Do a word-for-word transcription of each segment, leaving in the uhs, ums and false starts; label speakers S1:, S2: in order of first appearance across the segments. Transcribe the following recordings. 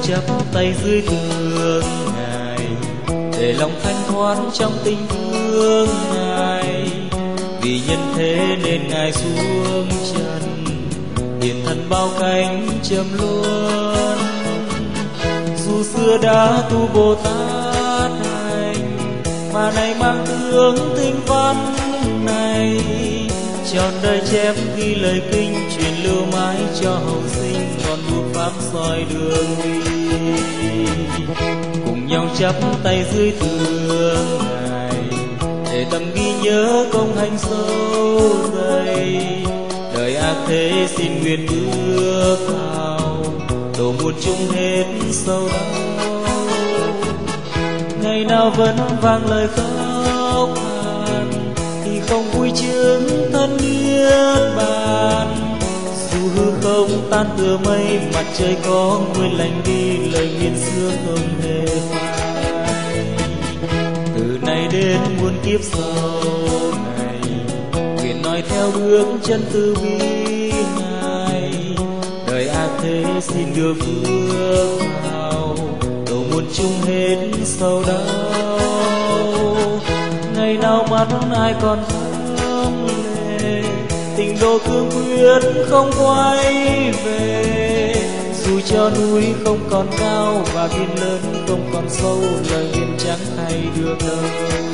S1: chắp tay dưới tường Ngài, để lòng thanh thoát trong tình thương Ngài. Vì nhân thế nên Ngài xuống trần, hiện thân bao cánh trầm luân. Dù xưa đã tu Bồ Tát hành, mà nay mang tướng tinh văn này. Trọn đời chép ghi lời kinh, truyền lưu mãi cho hậu sinh, ngọn bút pháp soi đường đi. Cùng nhau chắp tay dưới tường Ngài, để tâm ghi nhớ công hành sâu dày. Đời ác thế xin nguyện bước vào, độ muôn chung hết sâu đau. Ngày nào vẫn vang lời khóc than, thì không vui chứng thân niết bàn. Dù hư không tan tựa mây, mặt trời có nguyên lành đi, lời nguyện xưa không hề phai. Từ nay đến muôn kiếp sau này, nguyện nói theo bước chân từ bi Ngài. Đời ác thế xin đưa bước vào, độ muôn chung hết sầu đau. Ngày nào mắt ai còn thắm lệ, tình độ cương quyết không quay về. Dù cho núi không còn cao và biển lớn không còn sâu, lời nguyện chẳng thay được đâu.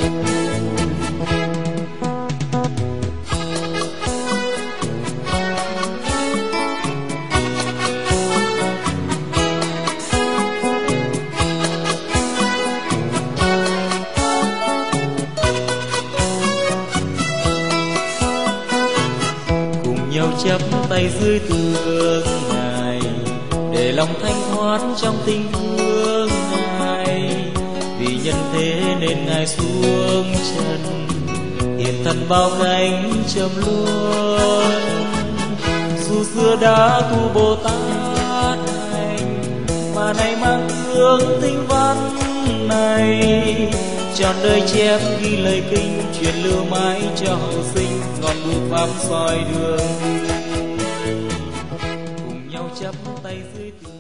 S1: Chắp tay dưới tường Ngài, để lòng thanh thoát trong tình thương Ngài. Vì nhân thế nên Ngài xuống trần, hiện thân bao cánh trầm luân. Dù xưa đã tu Bồ Tát hành, mà nay mang tướng tinh văn này. Trọn đời chép ghi lời kinh, truyền lưu mãi cho hậu sinh, ngọn bút pháp soi đường đi. Cùng nhau chắp tay dưới tường.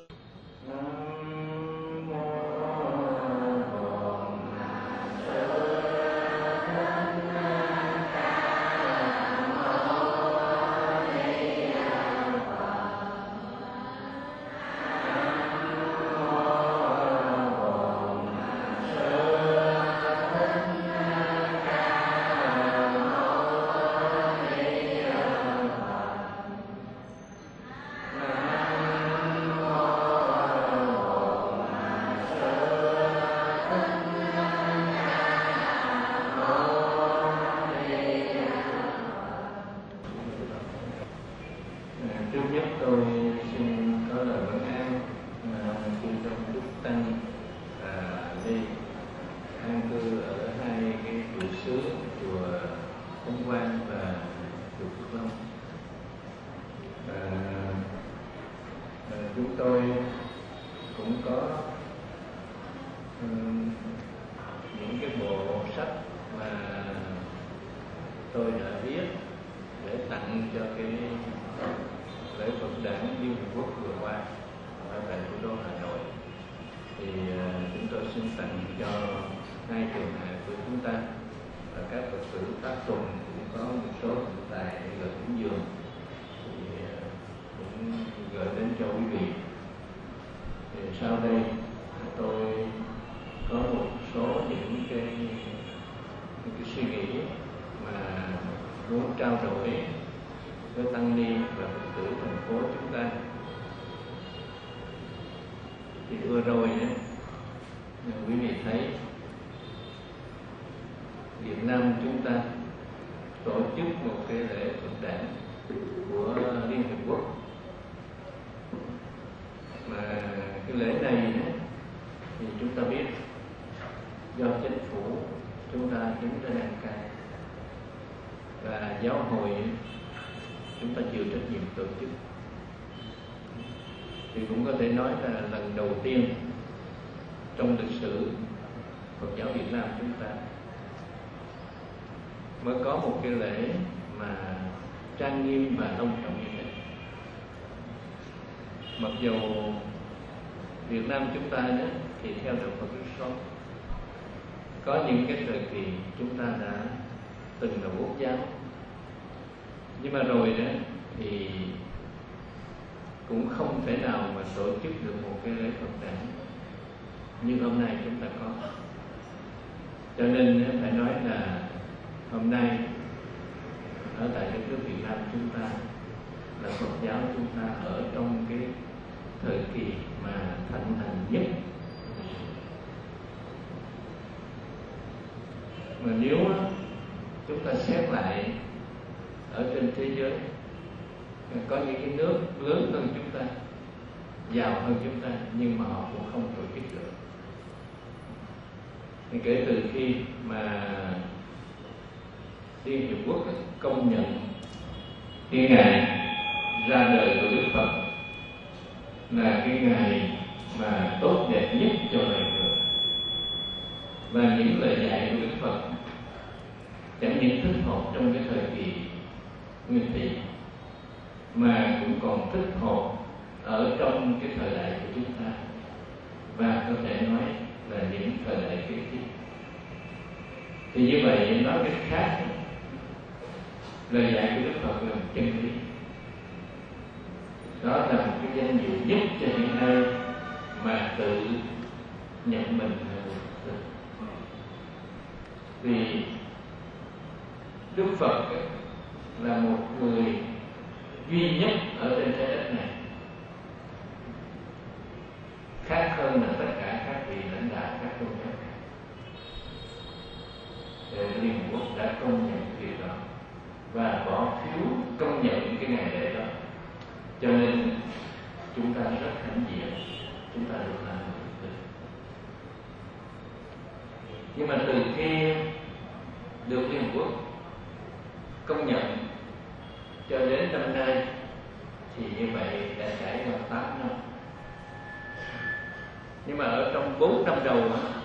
S2: Chúng tôi cũng có um, những cái bộ sách mà tôi đã viết để tặng cho cái lễ Phật đản Liên Hiệp Quốc vừa qua ở tại thủ đô Hà Nội. Thì uh, chúng tôi xin tặng cho hai trường hạ của chúng ta, và các Phật tử tác tùng cũng có một số thực tài để gửi cúng dường. Gửi đến cho quý vị. Thì sau đây tôi có một số những cái, những cái suy nghĩ mà muốn trao đổi với tăng ni và Phật tử thành phố chúng ta. Thì vừa rồi ấy, quý vị thấy Việt Nam chúng ta tổ chức một cái lễ Phật đản của Liên Hiệp Quốc. Mà cái lễ này thì chúng ta biết do chính phủ chúng ta đứng ra đăng cai, và giáo hội chúng ta chịu trách nhiệm tổ chức. Thì cũng có thể nói là lần đầu tiên trong lịch sử Phật giáo Việt Nam chúng ta mới có một cái lễ mà trang nghiêm và long trọng như thế. Mặc dù Việt Nam chúng ta đó, thì theo đạo Phật rất sống. Có những cái thời kỳ chúng ta đã từng là quốc giáo, nhưng mà rồi đó thì cũng không thể nào mà tổ chức được một cái lễ Phật đản như hôm nay chúng ta có. Cho nên phải nói là hôm nay ở tại đất nước Việt Nam chúng ta là Phật giáo chúng ta ở trong cái thời kỳ mà thịnh hành nhất. Mà nếu chúng ta xét lại ở trên thế giới, có những cái nước lớn hơn chúng ta, giàu hơn chúng ta, nhưng mà họ cũng không tổ chức được. Thì kể từ khi mà Liên Hiệp Quốc công nhận cái ngày ra đời của Đức Phật là cái ngày mà tốt đẹp nhất cho loài người, và những lời dạy của Đức Phật chẳng những thích hợp trong cái thời kỳ nguyên thủy mà cũng còn thích hợp ở trong cái thời đại của chúng ta, và có thể nói là những thời đại kế tiếp. Thì như vậy nói cách khác, lời dạy của Đức Phật là một chân lý. Đó là một cái danh dự nhất cho những ai mà tự nhận mình là một Phật. Vì Đức Phật là một người duy nhất ở trên trái đất này, khác hơn là tất cả các vị lãnh đạo các tôn giáo khác. Liên Hợp Quốc đã công nhận việc đó và bỏ phiếu công nhận cái ngày lễ đó. Cho nên chúng ta rất hãnh diện, chúng ta được làm được. Nhưng mà từ khi được Liên Hợp Quốc công nhận cho đến năm nay thì như vậy đã trải qua tám năm. Nhưng mà ở trong bốn năm đầu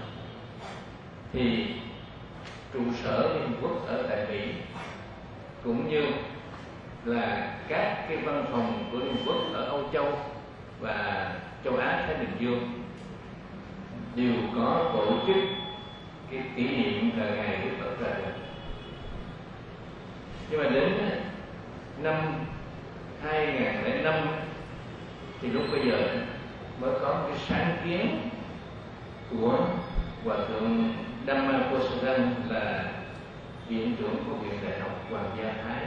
S2: thì trụ sở Liên Hợp Quốc ở tại Mỹ cũng như là các cái văn phòng của Liên Hợp Quốc ở Âu Châu và châu Á Thái Bình Dương đều có tổ chức cái kỷ niệm là ngày Đức Phật ra đời. Nhưng mà đến năm hai nghìn lẻ năm thì lúc bây giờ mới có cái sáng kiến của Hòa thượng Dhammaposadan là viện trưởng của Viện Đại học Hoàng gia Thái,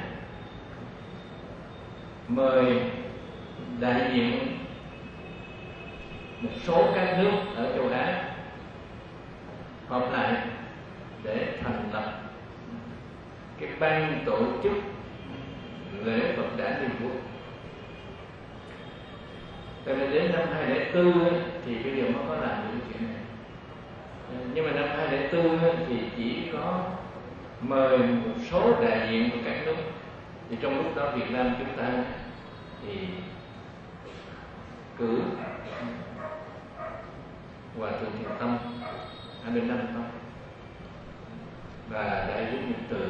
S2: mời đại diện một số các nước ở châu Á họp lại để thành lập cái ban tổ chức lễ Phật đản Liên Quốc. Tại vì đến năm hai nghìn lẻ bốn thì bây giờ mới có làm được chuyện này. Nhưng mà năm hai nghìn lẻ bốn thì chỉ có mời một số đại diện của các nước. Thì trong lúc đó Việt Nam chúng ta thì cử Hòa thượng Thiện Tâm hai mươi năm thôi và đại đức Nhật Từ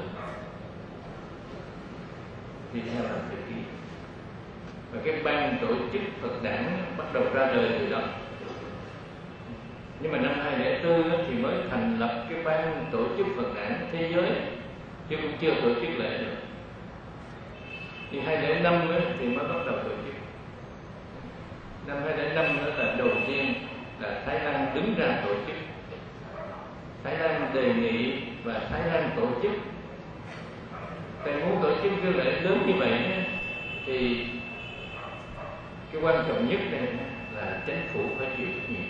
S2: đi theo làm việc ký. Và cái ban tổ chức Phật đản bắt đầu ra đời từ đó. Nhưng mà năm hai nghìn lẻ bốn thì mới thành lập cái ban tổ chức Phật đản thế giới, chứ cũng chưa tổ chức lễ được. Thì hai nghìn lẻ năm thì mới bắt đầu tổ chức. Năm hai nghìn lẻ năm đó là đầu tiên là Thái Lan đứng ra tổ chức. Thái Lan đề nghị và Thái Lan tổ chức. Tại muốn tổ chức cái lễ lớn như vậy thì cái quan trọng nhất này là chính phủ phải chịu trách nhiệm.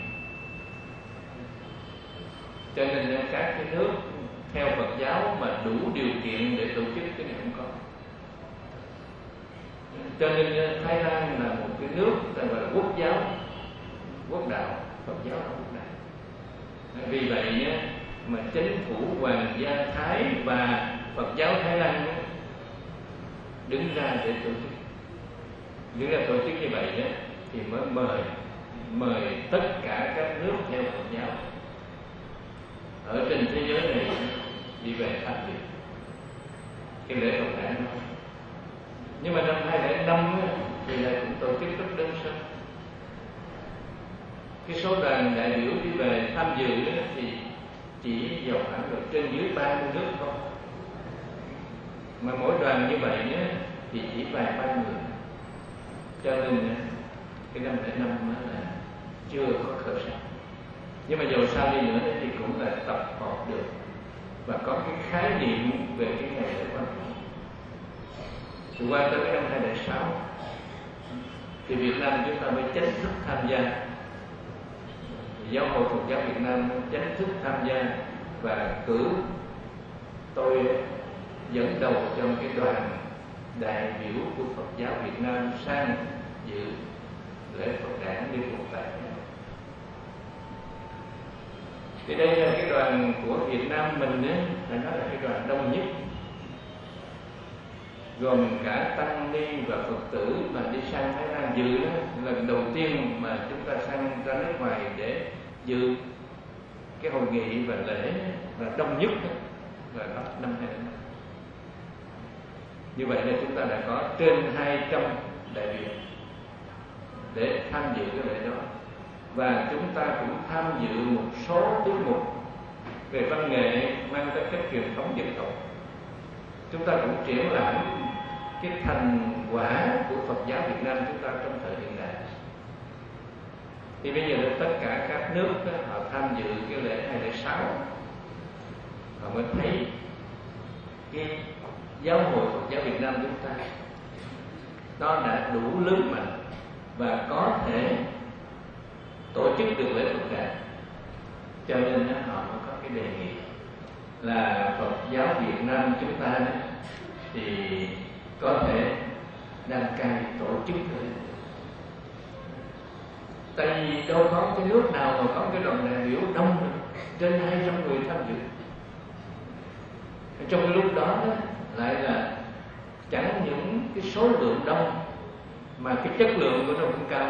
S2: Cho nên các cái nước theo Phật giáo mà đủ điều kiện để tổ chức cái này không có. Cho nên Thái Lan là một cái nước gọi là quốc giáo, quốc đạo, Phật giáo là quốc đạo. Vì vậy nhé, mà chính phủ Hoàng gia Thái và Phật giáo Thái Lan đứng ra để tổ chức, đứng ra tổ chức như vậy nhé, thì mới mời mời tất cả các nước theo Phật giáo ở trên thế giới này đi về tham dự cái lễ Phật đản đó. Nhưng mà năm hai nghìn lẻ năm thì lại cũng tổ chức rất đơn sơ. cái số đoàn đại biểu đi về tham dự thì chỉ vào khoảng được trên dưới ba mươi nước thôi, mà mỗi đoàn như vậy thì chỉ vài ba người, cho nên cái năm lẻ năm là chưa có khởi sắc. Nhưng mà dầu sao đi nữa thì cũng là tập hợp được và có cái khái niệm về cái ngày lễ quan trọng. Từ qua tới cái năm hai nghìn không trăm lẻ sáu thì Việt Nam chúng ta mới chính thức tham gia, Giáo hội Phật giáo Việt Nam chính thức tham gia và cử tôi dẫn đầu trong cái đoàn đại biểu của Phật giáo Việt Nam sang dự lễ Phật đản Liên Hợp Quốc. Thì đây là cái đoàn của Việt Nam mình ấy, phải nói là cái đoàn đông nhất, gồm cả tăng ni và Phật tử mà đi sang Thái Lan dự đó, lần đầu tiên mà chúng ta sang ra nước ngoài để dự cái hội nghị và lễ và đông nhất đó, là đó năm hai nghìn không trăm lẻ năm. Như vậy là chúng ta đã có trên hai trăm đại biểu để tham dự cái lễ đó, và chúng ta cũng tham dự một số tiết mục về văn nghệ mang tính chất truyền thống dân tộc. Chúng ta cũng triển lãm cái thành quả của Phật giáo Việt Nam chúng ta trong thời hiện đại. Thì bây giờ tất cả các nước đó, họ tham dự cái lễ hai nghìn không trăm lẻ sáu, họ mới thấy cái Giáo hội Phật giáo Việt Nam chúng ta nó đã đủ lớn mạnh và có thể tổ chức được lễ Phật đản. Cho nên họ mới có cái đề nghị là Phật giáo Việt Nam chúng ta thì có thể đăng cai tổ chức lễ. Tại vì đâu có cái nước nào mà có cái đoàn đại biểu đông được, trên hai trăm người tham dự. Trong cái lúc đó, đó lại là chẳng những cái số lượng đông mà cái chất lượng của nó cũng cao.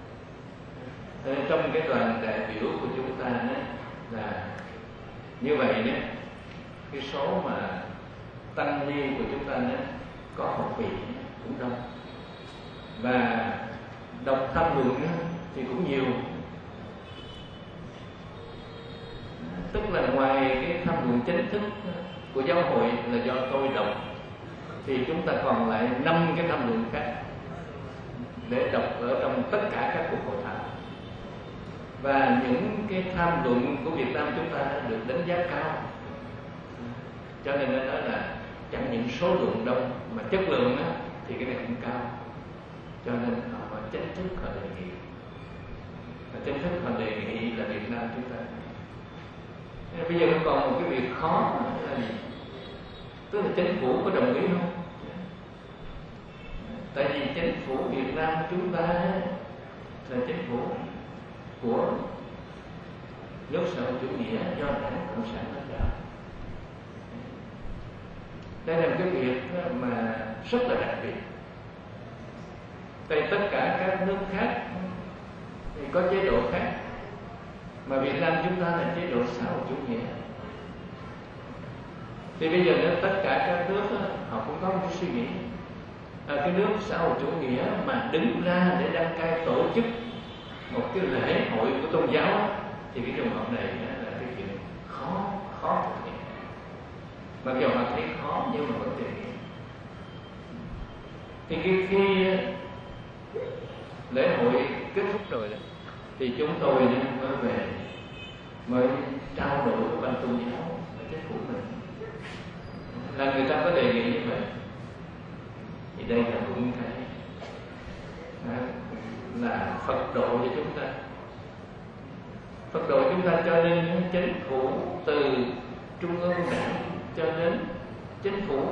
S2: Trong cái đoàn đại biểu của chúng ta đó, là như vậy đó, cái số mà tăng ni của chúng ta đó, có học vị cũng đông, và đọc tham luận thì cũng nhiều. Tức là ngoài cái tham luận chính thức của giáo hội là do tôi đọc, thì chúng ta còn lại năm cái tham luận khác để đọc ở trong tất cả các cuộc hội thảo. Và những cái tham luận của Việt Nam chúng ta đã được đánh giá cao. Cho nên nó nói là chẳng những số lượng đông mà chất lượng á, thì cái này cũng cao. Cho nên họ chính thức họ đề nghị, và chính thức họ đề nghị là Việt Nam chúng ta. Bây giờ còn một cái việc khó là gì? Tức là chính phủ có đồng ý không? Tại vì chính phủ Việt Nam chúng ta là chính phủ của nước xã hội chủ nghĩa do Đảng Cộng sản lãnh đạo. Đây là một cái việc mà rất là đặc biệt. Tại tất cả các nước khác thì có chế độ khác, mà Việt Nam chúng ta là chế độ xã hội chủ nghĩa. Thì bây giờ nếu tất cả các nước đó, họ cũng có một suy nghĩ à, cái nước xã hội chủ nghĩa mà đứng ra để đăng cai tổ chức một cái lễ hội của tôn giáo đó, thì cái trường hợp này là cái chuyện khó khó thực hiện. Mặc dù họ thấy khó nhưng mà vẫn thực hiện. Thì khi, khi lễ hội kết thúc rồi đó, thì chúng tôi mới về mới trao đổi với ban tôn giáo với chính phủ mình là người ta có đề nghị như vậy. Thì đây là cũng cái là Phật độ cho chúng ta. Phật độ chúng ta cho nên chính phủ từ trung ương đảng cho đến chính phủ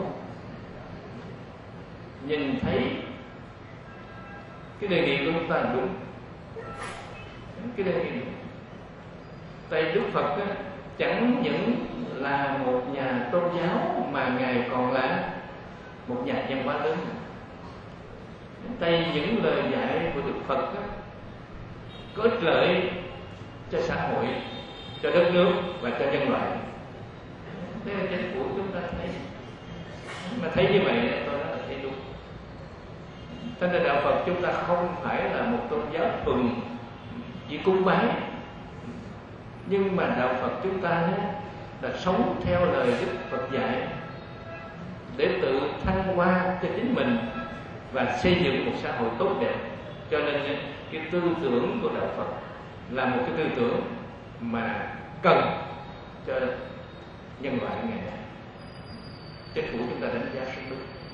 S2: nhìn thấy cái đề nghị của chúng ta là đúng. Cái đề nghị đúng. Tại Đức Phật á, chẳng những là một nhà tôn giáo mà Ngài còn là một nhà văn hóa lớn. Tại những lời dạy của Đức Phật á, có ích lợi cho xã hội, cho đất nước và cho nhân loại. Thế là chính phủ chúng ta thấy. Mà thấy như vậy tôi nói là thấy đúng. Thế nên đạo Phật chúng ta không phải là một tôn giáo thuần chỉ cúng bái. Nhưng mà đạo Phật chúng ta là sống theo lời Đức Phật dạy để tự thăng hoa cho chính mình và xây dựng một xã hội tốt đẹp. Cho nên cái tư tưởng của đạo Phật là một cái tư tưởng mà cần cho nhân loại ngày nay. Chính phủ chúng ta đánh giá rất đúng,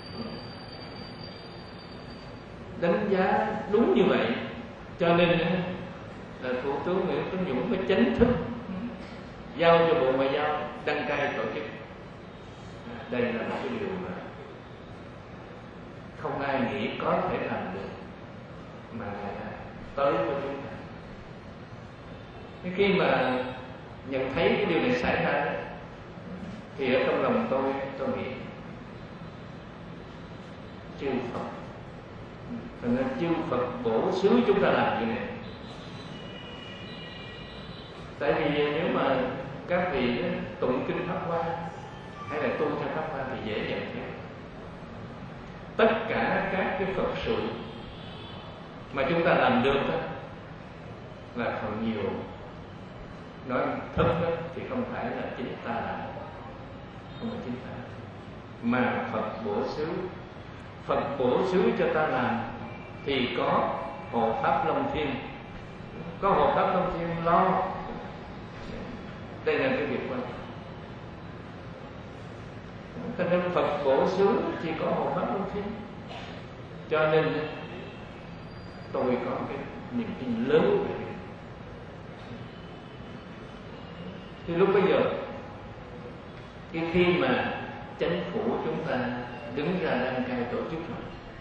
S2: đánh giá đúng như vậy. Cho nên là Thủ tướng Nguyễn Tấn Dũng phải chính thức giao cho Bộ Ngoại giao đăng cai tổ chức. Đây là một cái điều mà không ai nghĩ có thể làm được, mà tới với chúng ta. Khi mà nhận thấy cái điều này xảy ra đó, thì ở trong lòng tôi tôi nghĩ chư Phật, thành ra chư Phật bổ xứ chúng ta làm như này. Tại vì nếu mà các vị tụng kinh Pháp Hoa hay là tu theo Pháp Hoa thì dễ nhận thấy tất cả các cái Phật sự mà chúng ta làm được đó, là phần nhiều nói thật đó, thì không phải là chính ta làm, không phải chính ta, mà Phật bổ xứ. Phật bổ xứ cho ta làm thì có hộ pháp Long Thiên, có hộ pháp Long Thiên lo. Đây là cái việc quan trọng. Cho nên Phật bổ xứ thì có hộ pháp Long Thiên. Cho nên tôi có cái niềm tin lớn về việc. Thì lúc bây giờ, khi khi mà chính phủ chúng ta đứng ra đăng cai tổ chức rồi,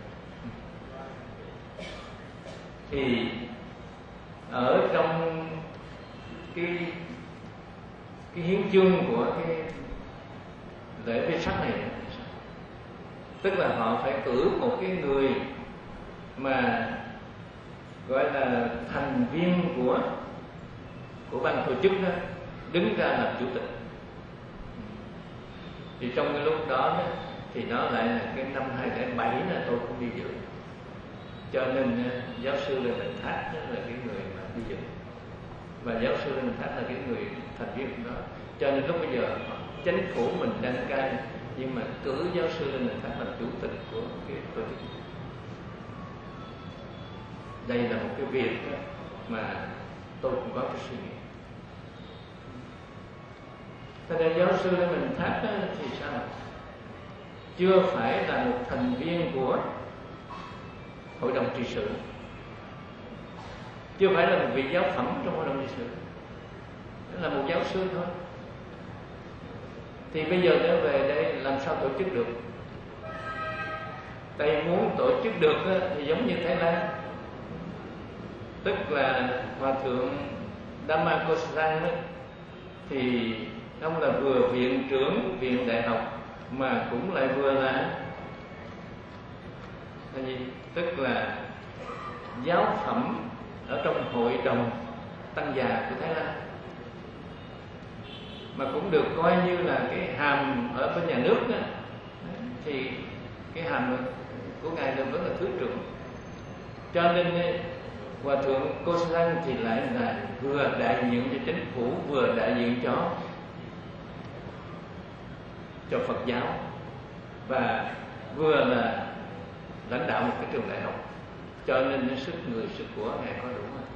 S2: thì ở trong cái cái hiến chương của cái lễ Vê Sắc này, tức là họ phải cử một cái người mà gọi là thành viên của của ban tổ chức đó, đứng ra làm chủ tịch. Thì trong cái lúc đó, đó thì nó lại là cái năm hai không không bảy là tôi cũng đi dự, cho nên giáo sư Lê Mạnh Thác là cái người mà đi dự, và giáo sư Lê Mạnh Thác là cái người thành viên của đó. Cho nên lúc bây giờ chính phủ mình đăng cai, nhưng mà cử giáo sư Lê Mạnh Thác làm chủ tịch của cái tổ chức. Đây là một cái việc đó mà tôi cũng có cái suy nghĩ. Thế nên giáo sư Lê Mạnh Thác thì sao? Chưa phải là một thành viên của hội đồng trị sự, chưa phải là một vị giáo phẩm trong hội đồng trị sự, là một giáo sư thôi. Thì bây giờ trở về đây làm sao tổ chức được? Tại muốn tổ chức được thì giống như Thái Lan, tức là Hòa thượng Dhamma Kosarang thì ông là vừa viện trưởng viện đại học mà cũng lại vừa là là gì? Tức là giáo phẩm ở trong hội đồng tăng già của Thái Lan, mà cũng được coi như là cái hàm ở bên nhà nước đó. Thì cái hàm của ngài là vẫn là thứ trưởng. Cho nên Hòa thượng Kosarang thì lại là vừa đại diện cho chính phủ, vừa đại diện cho cho Phật giáo, và vừa là lãnh đạo một cái trường đại học. Cho nên sức người sức của ngài có đủ rồi.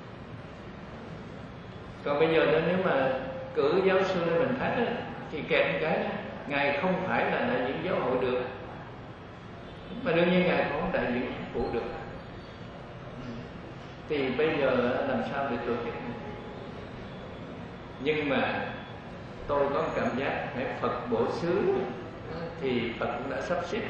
S2: Còn bây giờ nếu mà cử giáo sư Lê Mạnh Thác thì kẹt một cái đó, ngài không phải là đại diện giáo hội được, mà đương nhiên ngài cũng không đại diện chính phủ được. Thì bây giờ làm sao để tổ chức? Nhưng mà tôi có cảm giác phải Phật bổ xứ thì Phật cũng đã sắp xếp.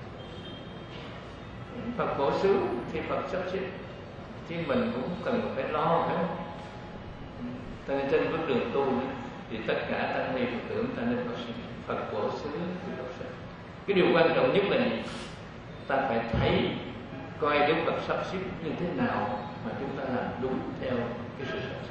S2: Phật bổ xứ thì Phật sắp xếp, chứ mình cũng cần phải lo, phải không? Cho nên trên bước đường tu thì tất cả tăng ni Phật tử ta nên có Phật bổ xứ thì Phật sắp. Cái điều quan trọng nhất là gì? Ta phải thấy coi Đức Phật sắp xếp như thế nào mà chúng ta làm đúng theo cái sự sắp xếp.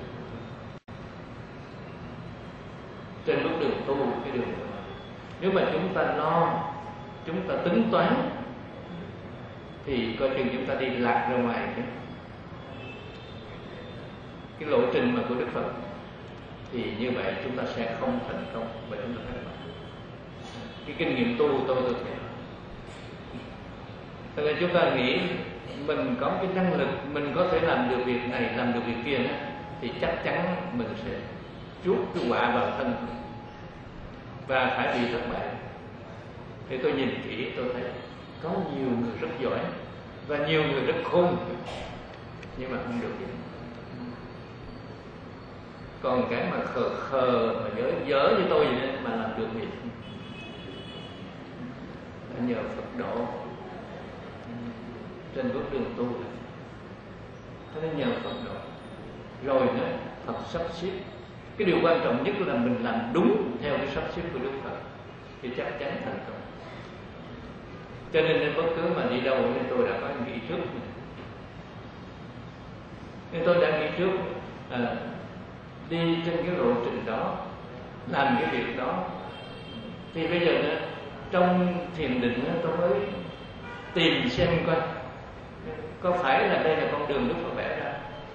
S2: Trên bước đường tu cái đường đó, nếu mà chúng ta lo, chúng ta tính toán thì coi chừng chúng ta đi lạc ra ngoài chứ. cái lộ trình mà của Đức Phật, thì như vậy chúng ta sẽ không thành công và chúng ta thất bại. Cái kinh nghiệm tu tôi tôi thấy, cho nên chúng ta nghĩ mình có cái năng lực, mình có thể làm được việc này, làm được việc kia, thì chắc chắn mình sẽ chuốc cái quả vào thân và phải bị thất bại. Thì tôi nhìn kỹ tôi thấy có nhiều người rất giỏi và nhiều người rất khôn, nhưng mà không được gì. Còn cái mà khờ khờ mà dở dở như tôi vậy nên mà làm được việc, là nhờ Phật độ trên bước đường tu. Thế nên nhờ Phật độ rồi nữa Phật sắp xếp. Cái điều quan trọng nhất là mình làm đúng theo cái sắp xếp của Đức Phật thì chắc chắn thành công. Cho nên, nên bất cứ mà đi đâu nên tôi đã có nghĩ trước, nên tôi đã nghĩ trước à, đi trên cái lộ trình đó, làm cái việc đó. Thì bây giờ nữa, trong thiền định nữa, tôi mới tìm xem coi có phải là đây là con đường Đức Phật vẽ ra.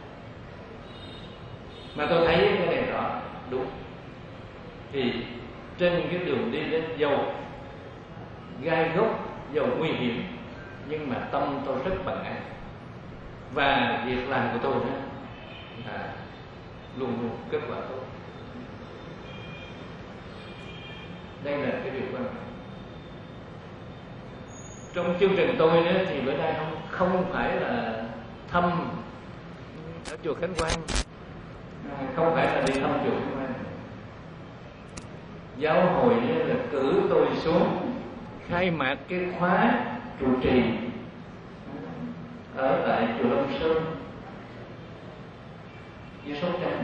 S2: Mà tôi thấy cái này rõ đúng. Thì trên cái đường đi đến dầu gai góc, dầu nguy hiểm, nhưng mà tâm tôi rất bằng an, và việc làm của tôi đó là luôn luôn kết quả tốt. Đây là cái điều quan trọng. Trong chương trình tôi đó, thì bữa nay không không phải là thăm ở chùa Khánh Quang, không phải là đi thăm chùa Khánh Quang. Giáo hội là cử tôi xuống khai mạc cái khóa trụ trì ở tại chùa Long Sơn với Sóc Trăng.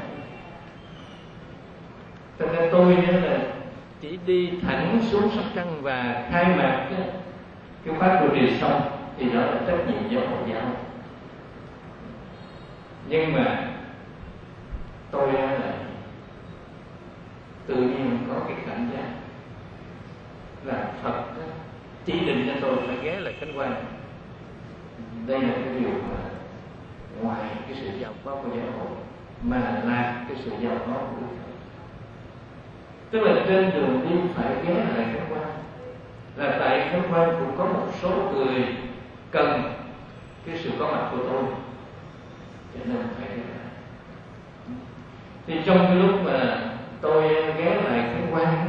S2: Cho nên tôi là chỉ đi thẳng xuống Sóc Trăng và khai mạc cái, cái khóa trụ trì xong thì đó là trách nhiệm do Phật giáo. Nhưng mà tôi là tự nhiên có cái cảm giác là Phật chỉ định cho tôi phải ghé lại Khánh Quang. Đây là cái điều mà ngoài cái sự giao phó của giáo hội mà là cái sự giao phó của Đức Phật. Tức là trên đường đi phải ghé lại Khánh Quang, là tại Khánh Quang cũng có một số người cần cái sự có mặt của tôi, cho nên phải ghé lại. Thì trong cái lúc mà tôi ghé lại Khánh Quang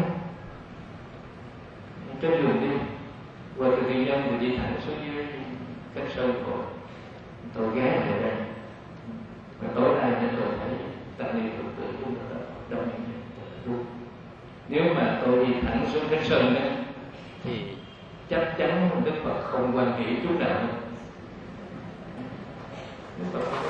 S2: trên đường đi, qua từ Kỳ Nhân rồi đi thẳng xuống dưới Cánh Sơn rồi tôi ghé lại đây, và tối nay nên tôi thấy tăng ni Phật tử chúng ta đông như nếu mà tôi đi thẳng xuống Cánh Sơn đó, thì chắc chắn Đức Phật không quan hỷ chút nào. Đức Phật không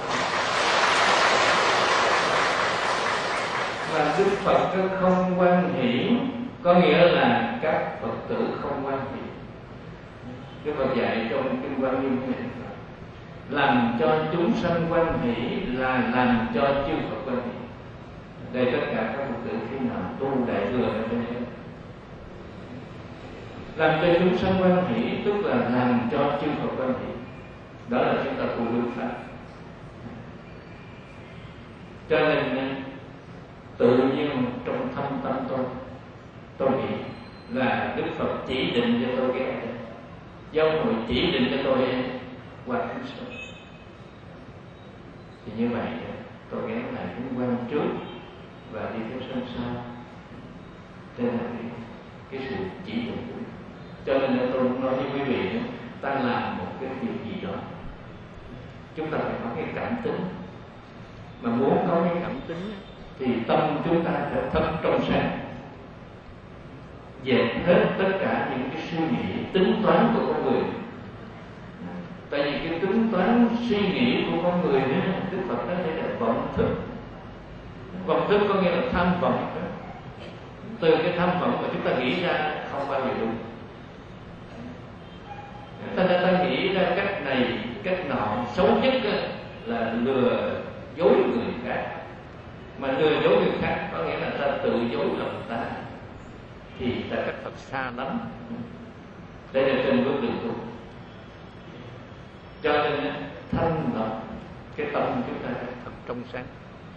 S2: mà Đức Phật không quan hỷ có nghĩa là các Phật tử không quan hỷ. Đức Phật dạy trong kinh Quan Nghiêm này, làm cho chúng sanh quan hỷ là làm cho chư Phật quan hỷ. Đây tất cả các Phật tử khi nào tu đại thừa ở đây, làm cho chúng sanh quan hỷ tức là làm cho chư Phật quan hỷ. Đó là chúng ta tu lương pháp. Cho nên tự nhiên trong thâm tâm tôi, tôi nghĩ là Đức Phật chỉ định cho tôi ghé đây, giáo hội chỉ định cho tôi qua Khánh Sơn. Thì như vậy tôi ghé lại Khánh Quang trước và đi Khánh Sơn sau. Đây là cái, cái sự chỉ định. Cho nên tôi nói với quý vị, ta làm một cái việc gì đó, chúng ta phải có cái cảm tính. Mà muốn có cái cảm tính thì tâm chúng ta phải thật trong sáng, dẹp hết tất cả những cái suy nghĩ tính toán của con người. Tại vì cái tính toán suy nghĩ của con người đó, Đức Phật nói đây là vọng thức. Vọng thức có nghĩa là tham vọng. Từ cái tham vọng mà chúng ta nghĩ ra không bao giờ đúng. Ta đã ta nghĩ ra cách này, cách nọ, xấu nhất là lừa dối người khác. Mà lừa dối người khác có nghĩa là ta tự dối lòng ta, thì ta cách Phật xa lắm. Đây là trên bước đường tu. Cho nên thanh lọc cái tâm chúng ta thật trong sáng.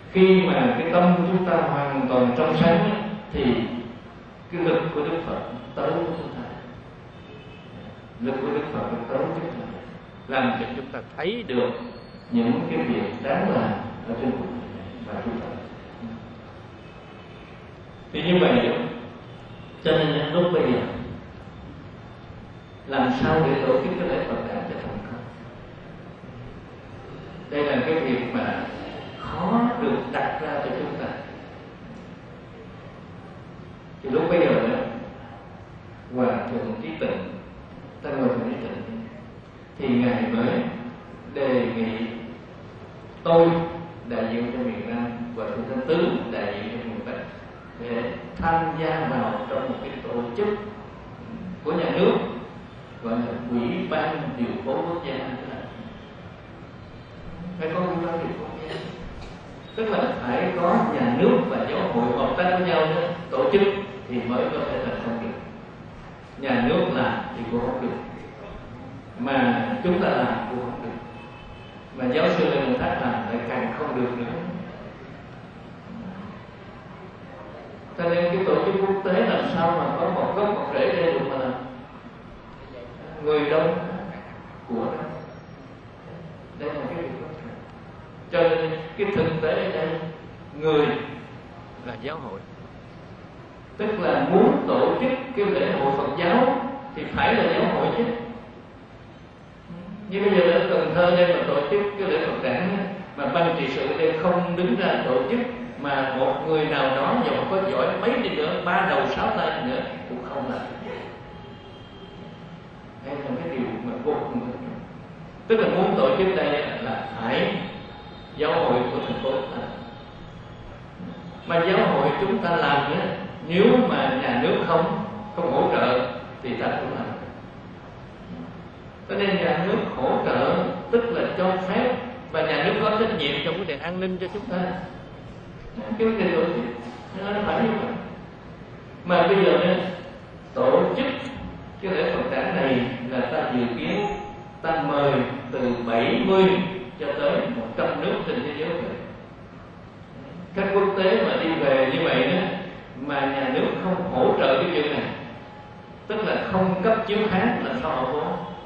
S2: Khi mà cái tâm của chúng ta hoàn toàn trong sáng thì cái lực của Đức Phật tới với chúng ta, lực của Đức Phật tới với chúng ta, làm cho chúng ta thấy được những cái việc đáng làm ở trên cuộc đời và chúng ta. Thì như vậy, cho nên lúc bây giờ làm sao để tổ chức cái lễ Phật đản cho thành công? Đây là cái việc mà khó được đặt ra cho chúng ta. Thì lúc bây giờ đó, Hòa Thượng Trí Tịnh, Tăng Hòa Thượng Trí Tịnh, thì Ngài mới đề nghị tôi đại diện cho miền Nam và Thượng Thanh Tứ đại diện cho miền Bắc để tham gia vào trong một cái tổ chức của nhà nước gọi là Ủy ban Điều phối Quốc gia. Phải có Ủy ban Điều phối Quốc gia, tức là phải có nhà nước và giáo hội hợp tác với nhau đó, tổ chức thì mới có thể thành công được. Nhà nước làm thì cũng không được, mà chúng ta làm cũng không được, mà giáo sư Lê Văn Thác làm lại càng không được nữa. Cho nên cái tổ chức quốc tế làm sao mà có một gốc một rễ đây được mà làm? Người đông của nó, đây là cái việc quan trọng. Cho nên cái thực tế ở đây, người là giáo hội, tức là muốn tổ chức cái lễ hội Phật giáo thì phải là giáo hội chứ. Như bây giờ ở Cần Thơ đây mà tổ chức cái lễ Phật đản mà ban trị sự đây không đứng ra tổ chức, mà một người nào đó dù có giỏi mấy đi nữa, ba đầu sáu tay nữa cũng không làm. Đây là cái điều mà vô cùng quan trọng. Tức là muốn tổ chức đây là phải giáo hội của thành phố ta. Mà giáo hội chúng ta làm nữa, nếu mà nhà nước không không hỗ trợ thì ta cũng làm. Cho nên nhà nước hỗ trợ tức là cho phép, và nhà nước có trách nhiệm trong vấn đề an ninh cho chúng ta. Cái vấn đề tổ chức nó phải như vậy. Mà bây giờ nên tổ chức cái lễ Phật đản này là ta dự kiến ta mời từ bảy mươi cho tới một trăm nước trên thế giới. Các quốc tế mà đi về như vậy đó, mà nhà nước không hỗ trợ cái chuyện này, tức là không cấp chiếu kháng, là sao họ vô?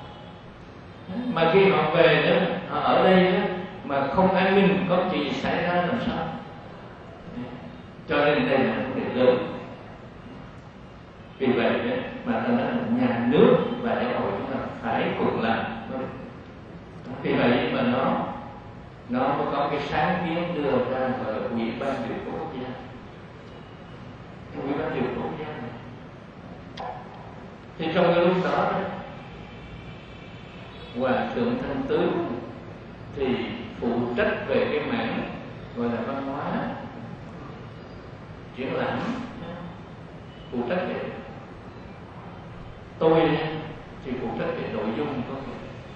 S2: Mà khi họ về đó, họ ở đây đó, mà không an ninh, có chuyện gì xảy ra làm sao? Cho nên đây là vấn đề lớn. Vì vậy đó, mà ta nói là nhà nước và giáo hội chúng ta phải cùng làm. Vì vậy mà nó nó mới có cái sáng kiến đưa ra gọi là Ủy ban Điều phối Quốc gia. Cái Ủy ban Điều phối Quốc gia này, thì trong cái lúc đó, đó Hòa Thượng Thanh Tứ thì phụ trách về cái mảng gọi là văn hóa triển lãm, phụ trách về. Tôi thì phụ trách về nội dung của việc.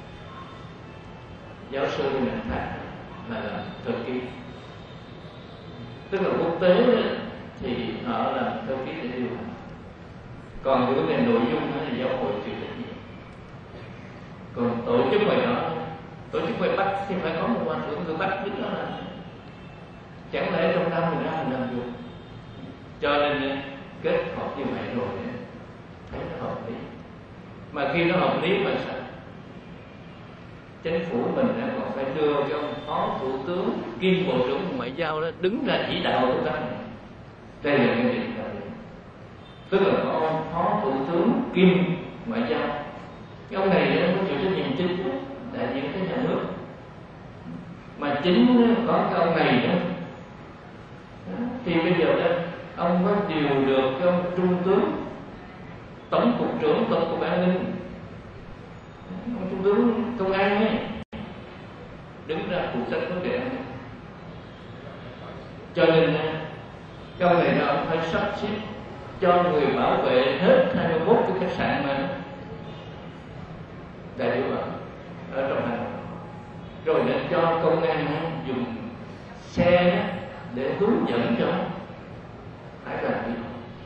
S2: Giáo sư Lê Văn Thác là làm thư ký, tức là quốc tế thì họ làm thư ký để điều hành. Còn cái vấn đề nội dung thì giáo hội chịu trách nhiệm. Còn tổ chức ngoài đó, tổ chức ngoài Bắc thì phải có một hòa thượng người Bắc đứng đó là, chẳng lẽ trong năm mình ra mình làm được. Cho nên kết hợp như vậy rồi thấy nó hợp lý. Mà khi nó hợp lý mà sao? Chính phủ mình còn phải đưa cho ông Phó Thủ tướng kiêm Bộ trưởng Ngoại giao đó đứng ra chỉ đạo công tác này. Đây là cái việc này. Tức là có ông Phó Thủ tướng kiêm Ngoại giao. Cái ông này nó chịu trách nhiệm chính, đại diện cái nhà nước. Mà chính có cái ông này đó, thì bây giờ đó, ông có điều được cái ông Trung tướng, Tổng cục trưởng Tổng cục An ninh, ông Trung tướng Công an ấy, đứng ra phụ trách vấn đề này. Cho nên cái ông này ông phải sắp xếp cho người bảo vệ hết hai mươi mốt cái khách sạn mà đại biểu ở, ở trong này, rồi để cho công an dùng xe để hướng dẫn cho phải làm gì,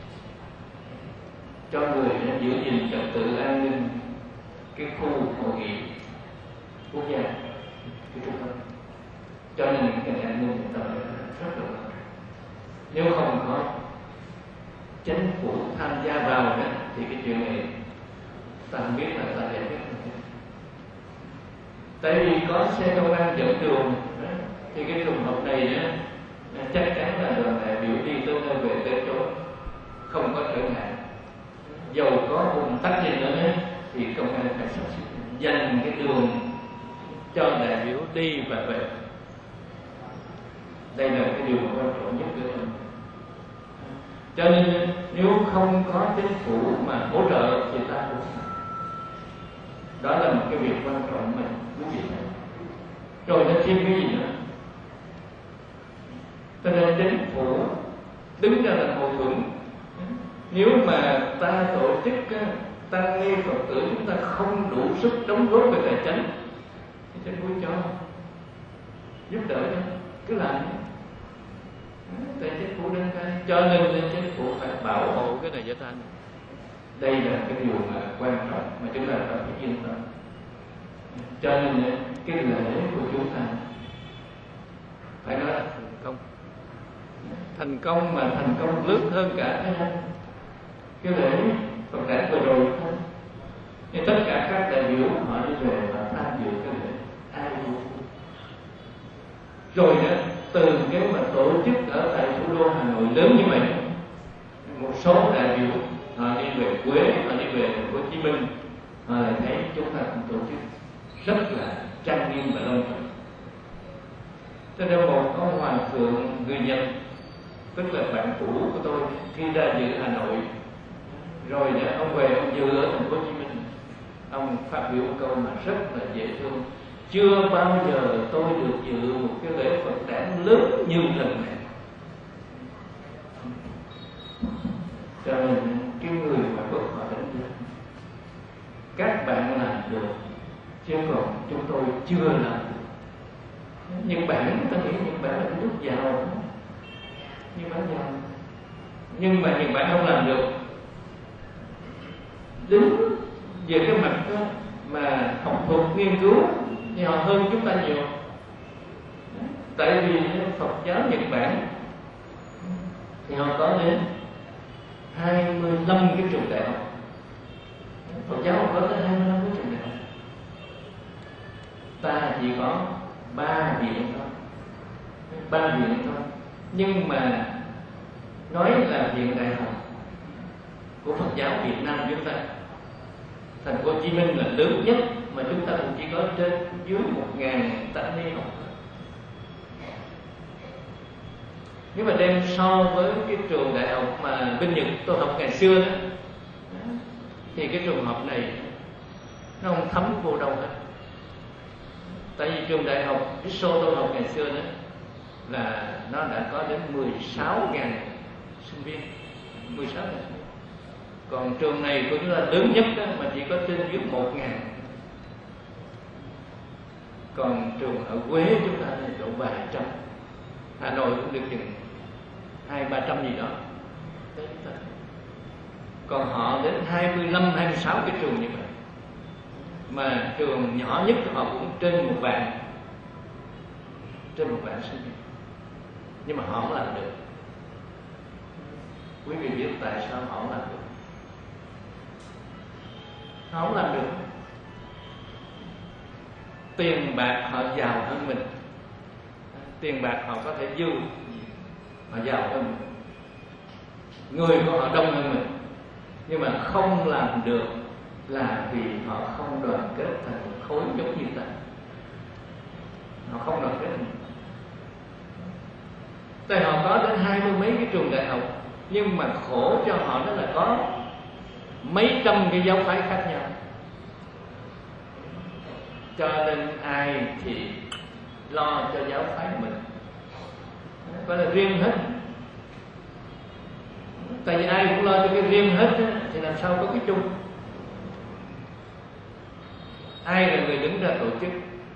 S2: cho người giữ gìn trật tự an ninh cái khu hội nghị quốc gia, cái trung tâm. Cho nên cái ngành an ninh người ta rất là quan trọng. Nếu không có chính phủ tham gia vào đó, thì cái chuyện này ta không biết là ta giải quyết không. Tại vì có xe công an dẫn đường thì cái trường hợp này đó, chắc chắn là đoàn đại biểu đi tới nơi về tới chỗ không có trở ngại. Dầu có ùn tắc gì nữa đấy, thì công an phải sắp xếp dành cái đường cho đại biểu đi và về. Đây là cái điều quan trọng nhất của mình. Cho nên nếu không có chính phủ mà hỗ trợ thì ta cũng đó là một cái việc quan trọng mà quý vị thấy. Rồi nó thêm cái gì nữa? Cho nên chính phủ đứng ra là hậu thuẫn. Nếu mà ta tổ chức tăng ni Phật tử chúng ta không đủ sức đóng góp về tài chính thì chính phủ cho giúp đỡ đó, cứ làm. Tại chính phủ đơn ca, cho nên chính phủ phải bảo hộ cái này cho ta. Đây là cái điều mà quan trọng mà chúng ta phải yên tâm. Cho nên cái lễ của chúng ta phải nói là thành công, thành công mà thành công lớn hơn cả cái cái lễ Phật đản vừa rồi thôi. Nhưng tất cả các đại biểu họ đi về và tham dự cái lễ ai cũng rồi đó, từ cái mà tổ chức ở tại thủ đô Hà Nội lớn như vậy, một số đại biểu họ đi về Quế, họ đi về thành phố Hồ Chí Minh, họ lại thấy chúng ta cũng tổ chức rất là trang nghiêm và long trọng. Cho nên một ông hòa thượng người Nhật, tức là bạn cũ của tôi, khi ra dự Hà Nội rồi đó, ông về ông dự ở thành phố Hồ Chí Minh, ông phát biểu một câu mà rất là dễ thương: chưa bao giờ tôi được dự một cái lễ Phật đản lớn như lần này. Cho nên cái người mà bước họ đánh giá các bạn làm được, chứ còn chúng tôi chưa làm được. Nhật Bản, ta nghĩ Nhật Bản là cái nước giàu, Nhật Bản giàu, nhưng mà Nhật Bản không làm được. Đứng về cái mặt đó, mà học thuật nghiên cứu thì họ hơn chúng ta nhiều. Tại vì Phật giáo Nhật Bản thì họ có đến hai mươi lăm cái trường đại học. Phật giáo có tới hai mươi lăm cái trường đại học. Ta chỉ có ba viện thôi, ba viện thôi. Nhưng mà nói là viện đại học của Phật giáo Việt Nam chúng ta, thành phố Hồ Chí Minh là lớn nhất, mà chúng ta cũng chỉ có trên dưới một ngàn tăng ni học. Nếu mà đem so với cái trường đại học mà bên Nhật tôi học ngày xưa đó, thì cái trường học này nó không thấm vô đâu hết. Tại vì trường đại học Riso tôi học ngày xưa đó là nó đã có đến mười sáu nghìn sinh viên, mười sáu nghìn. Còn trường này của chúng ta lớn nhất đó, mà chỉ có trên dưới một ngàn. Còn trường ở Quế chúng ta là độ vài trăm, Hà Nội cũng được chừng hai ba trăm gì đó. Còn họ đến hai mươi lăm, hai mươi sáu cái trường như vậy. Mà trường nhỏ nhất họ cũng trên một vạn, trên một vạn sinh viên. Nhưng mà họ không làm được. Quý vị biết tại sao họ không làm được? Họ không làm được. Tiền bạc họ giàu hơn mình, tiền bạc họ có thể dư, họ giàu hơn mình, người của họ đông hơn mình, nhưng mà không làm được là vì họ không đoàn kết thành một khối giống như ta. Họ không đoàn kết. Tại họ có đến hai mươi mấy cái trường đại học, nhưng mà khổ cho họ đó là có mấy trăm cái giáo phái khác nhau. Cho nên ai thì lo cho giáo phái mình, phải là riêng hết. Tại vì ai cũng lo cho cái riêng hết thì làm sao có cái chung. Ai là người đứng ra tổ chức?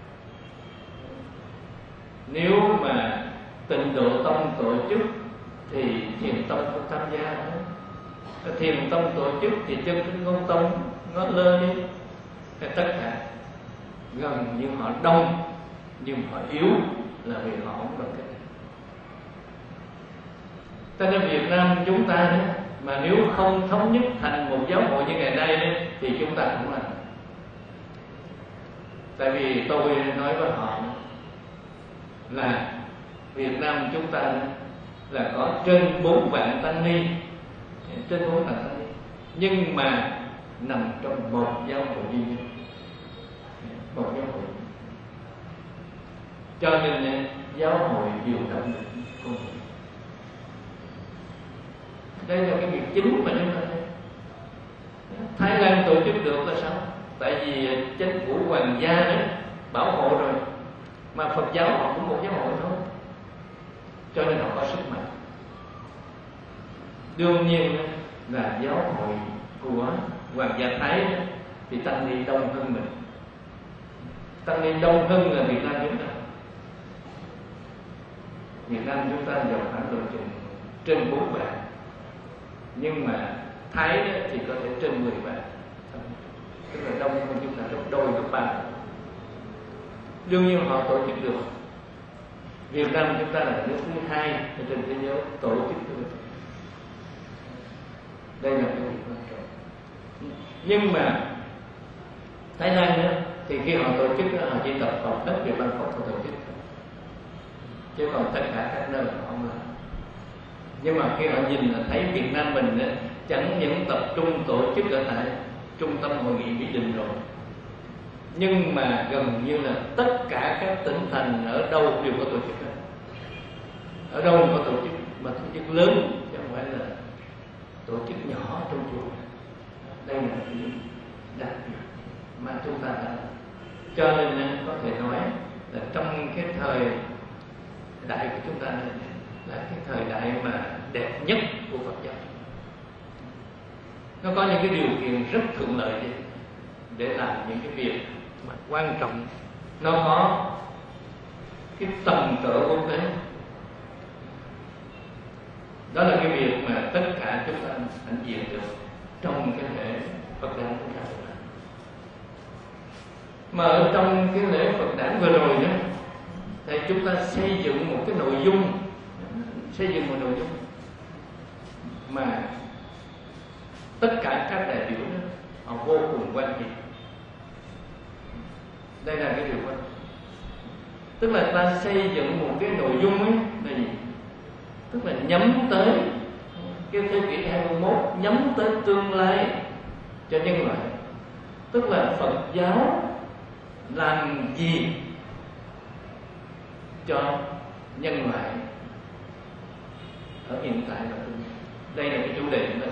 S2: Nếu mà Tịnh Độ Tông tổ chức thì Thiền Tông không tham gia nữa. Thiền Tông tổ chức thì Chân Tinh Ngôn Tông nó lơ đi. Thì tất cả gần như họ đông nhưng họ yếu là vì họ không đoàn kết. Cho nên Việt Nam chúng ta đó, mà nếu không thống nhất thành một giáo hội như ngày nay đó, thì chúng ta cũng làm. Tại vì tôi nói với họ là Việt Nam chúng ta đó, là có trên bốn vạn tăng ni, trên bốn vạn tăng ni, nhưng mà nằm trong một giáo hội duy nhất, một giáo hội. Cho nên giáo hội điều động được con người. Đây là cái việc chính mà chúng ta thấy. Thái Lan tổ chức được là sao? Tại vì chính phủ hoàng gia đó bảo hộ rồi, mà Phật giáo họ cũng một giáo hội thôi, cho nên họ có sức mạnh. Đương nhiên là giáo hội của hoàng gia Thái đó, thì tăng ni đông hơn mình. Tăng ni đông hơn là Việt Nam chúng ta. Việt Nam chúng ta giàu khoảng độ chừng trên bốn vạn, nhưng mà Thái đó thì có thể trên mười vạn, tức là đông hơn chúng ta gấp đôi gấp ba. Đương nhiên họ tổ chức được. Việt Nam chúng ta là nước thứ hai ở trên thế giới tổ chức được. Đây là cái việc quan trọng. Nhưng mà Thái Lan đó, thì khi họ tổ chức họ chỉ tập hợp đất Việt Nam Phật họ tổ chức, chứ còn tất cả các nơi họ không làm. Nhưng mà khi họ nhìn là thấy Việt Nam mình đó, chẳng những tập trung tổ chức ở tại trung tâm hội nghị Mỹ Đình rồi, nhưng mà gần như là tất cả các tỉnh thành ở đâu đều có tổ chức đó. Ở đâu cũng có tổ chức, mà tổ chức lớn chứ không phải là tổ chức nhỏ trong chùa. Đây là cái đặc biệt mà chúng ta đã. Cho nên có thể nói là trong cái thời đại của chúng ta này là cái thời đại mà đẹp nhất của Phật giáo. Nó có những cái điều kiện rất thuận lợi để, để làm những cái việc mà quan trọng. Nó có cái tầm cỡ quốc tế. Đó là cái việc mà tất cả chúng ta hãnh diện được trong cái lễ Phật đản chúng ta. Mà ở trong cái lễ Phật đản vừa rồi đó, thì chúng ta xây dựng một cái nội dung, xây dựng một nội dung mà tất cả các đại biểu đó, họ vô cùng quan trọng. Đây là cái điều quan trọng. Tức là ta xây dựng một cái nội dung ấy là gì? Tức là nhắm tới cái thế kỷ hai mươi mốt, nhắm tới tương lai cho nhân loại. Tức là Phật giáo làm gì cho nhân loại ở hiện tại và tương lai. Đây là cái chủ đề chúng ta.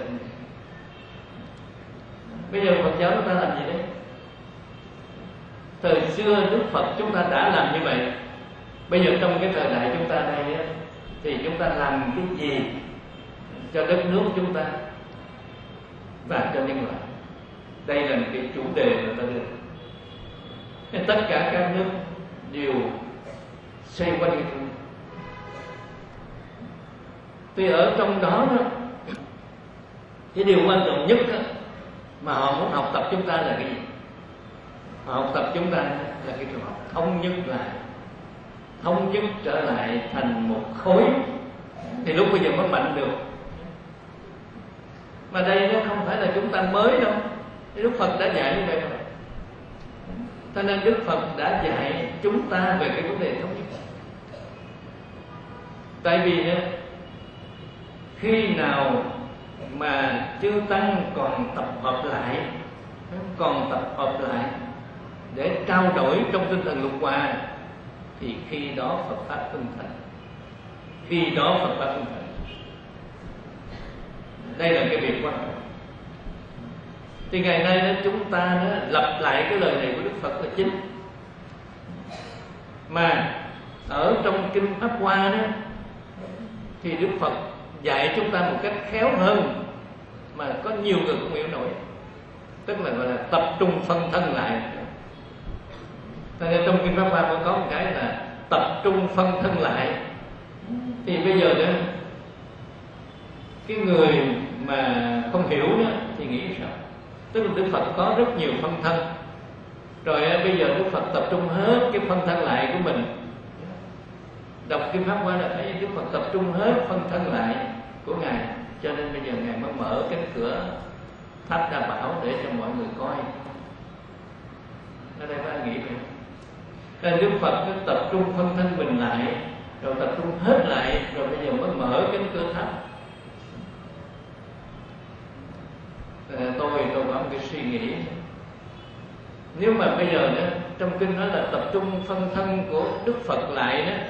S2: Bây giờ Phật giáo chúng ta làm gì đấy? Thời xưa Đức Phật chúng ta đã làm như vậy. Bây giờ trong cái thời đại chúng ta đây á, thì chúng ta làm cái gì cho đất nước chúng ta và cho nhân loại? Đây là một cái chủ đề mà ta đưa. Nên tất cả các nước đều xoay quanh cái chuyện. Thì ở trong đó, đó cái điều quan trọng nhất đó, mà họ muốn học tập chúng ta là cái gì? Họ học tập chúng ta là cái trường học thống nhất lại, thống nhất trở lại thành một khối, thì lúc bây giờ mới mạnh được. Mà đây nó không phải là chúng ta mới đâu, Đức Phật đã dạy như vậy rồi. Cho nên Đức Phật đã dạy chúng ta về cái vấn đề thống nhất. Tại vì đó, khi nào mà chư tăng còn tập hợp lại, còn tập hợp lại để trao đổi trong tinh thần lục hòa, thì khi đó Phật pháp tinh thành. Khi đó Phật pháp tinh thành. Đây là cái việc quan trọng. Thì ngày nay đó chúng ta đó lặp lại cái lời này của Đức Phật là chính. Mà ở trong kinh Pháp Hoa đó thì Đức Phật dạy chúng ta một cách khéo hơn mà có nhiều người không hiểu nổi. Tức là gọi là tập trung phân thân lại. Cho nên trong kinh Pháp Hoa có một cái là tập trung phân thân lại. Thì bây giờ đó cái người mà không hiểu đó thì nghĩ sao? Tức là Đức Phật có rất nhiều phân thân. Rồi bây giờ Đức Phật tập trung hết cái phân thân lại của mình. Đọc kinh Pháp Hoa là thấy Đức Phật tập trung hết phân thân lại của Ngài, cho nên bây giờ Ngài mới mở cánh cửa tháp Đa Bảo để cho mọi người coi. Ở đây các anh nghĩ vậy. Nên Đức Phật cứ tập trung phân thân mình lại, rồi tập trung hết lại, rồi bây giờ mới mở cánh cửa tháp. À, tôi tôi có một cái suy nghĩ, nếu mà bây giờ đó, trong kinh nói là tập trung phân thân của Đức Phật lại đó,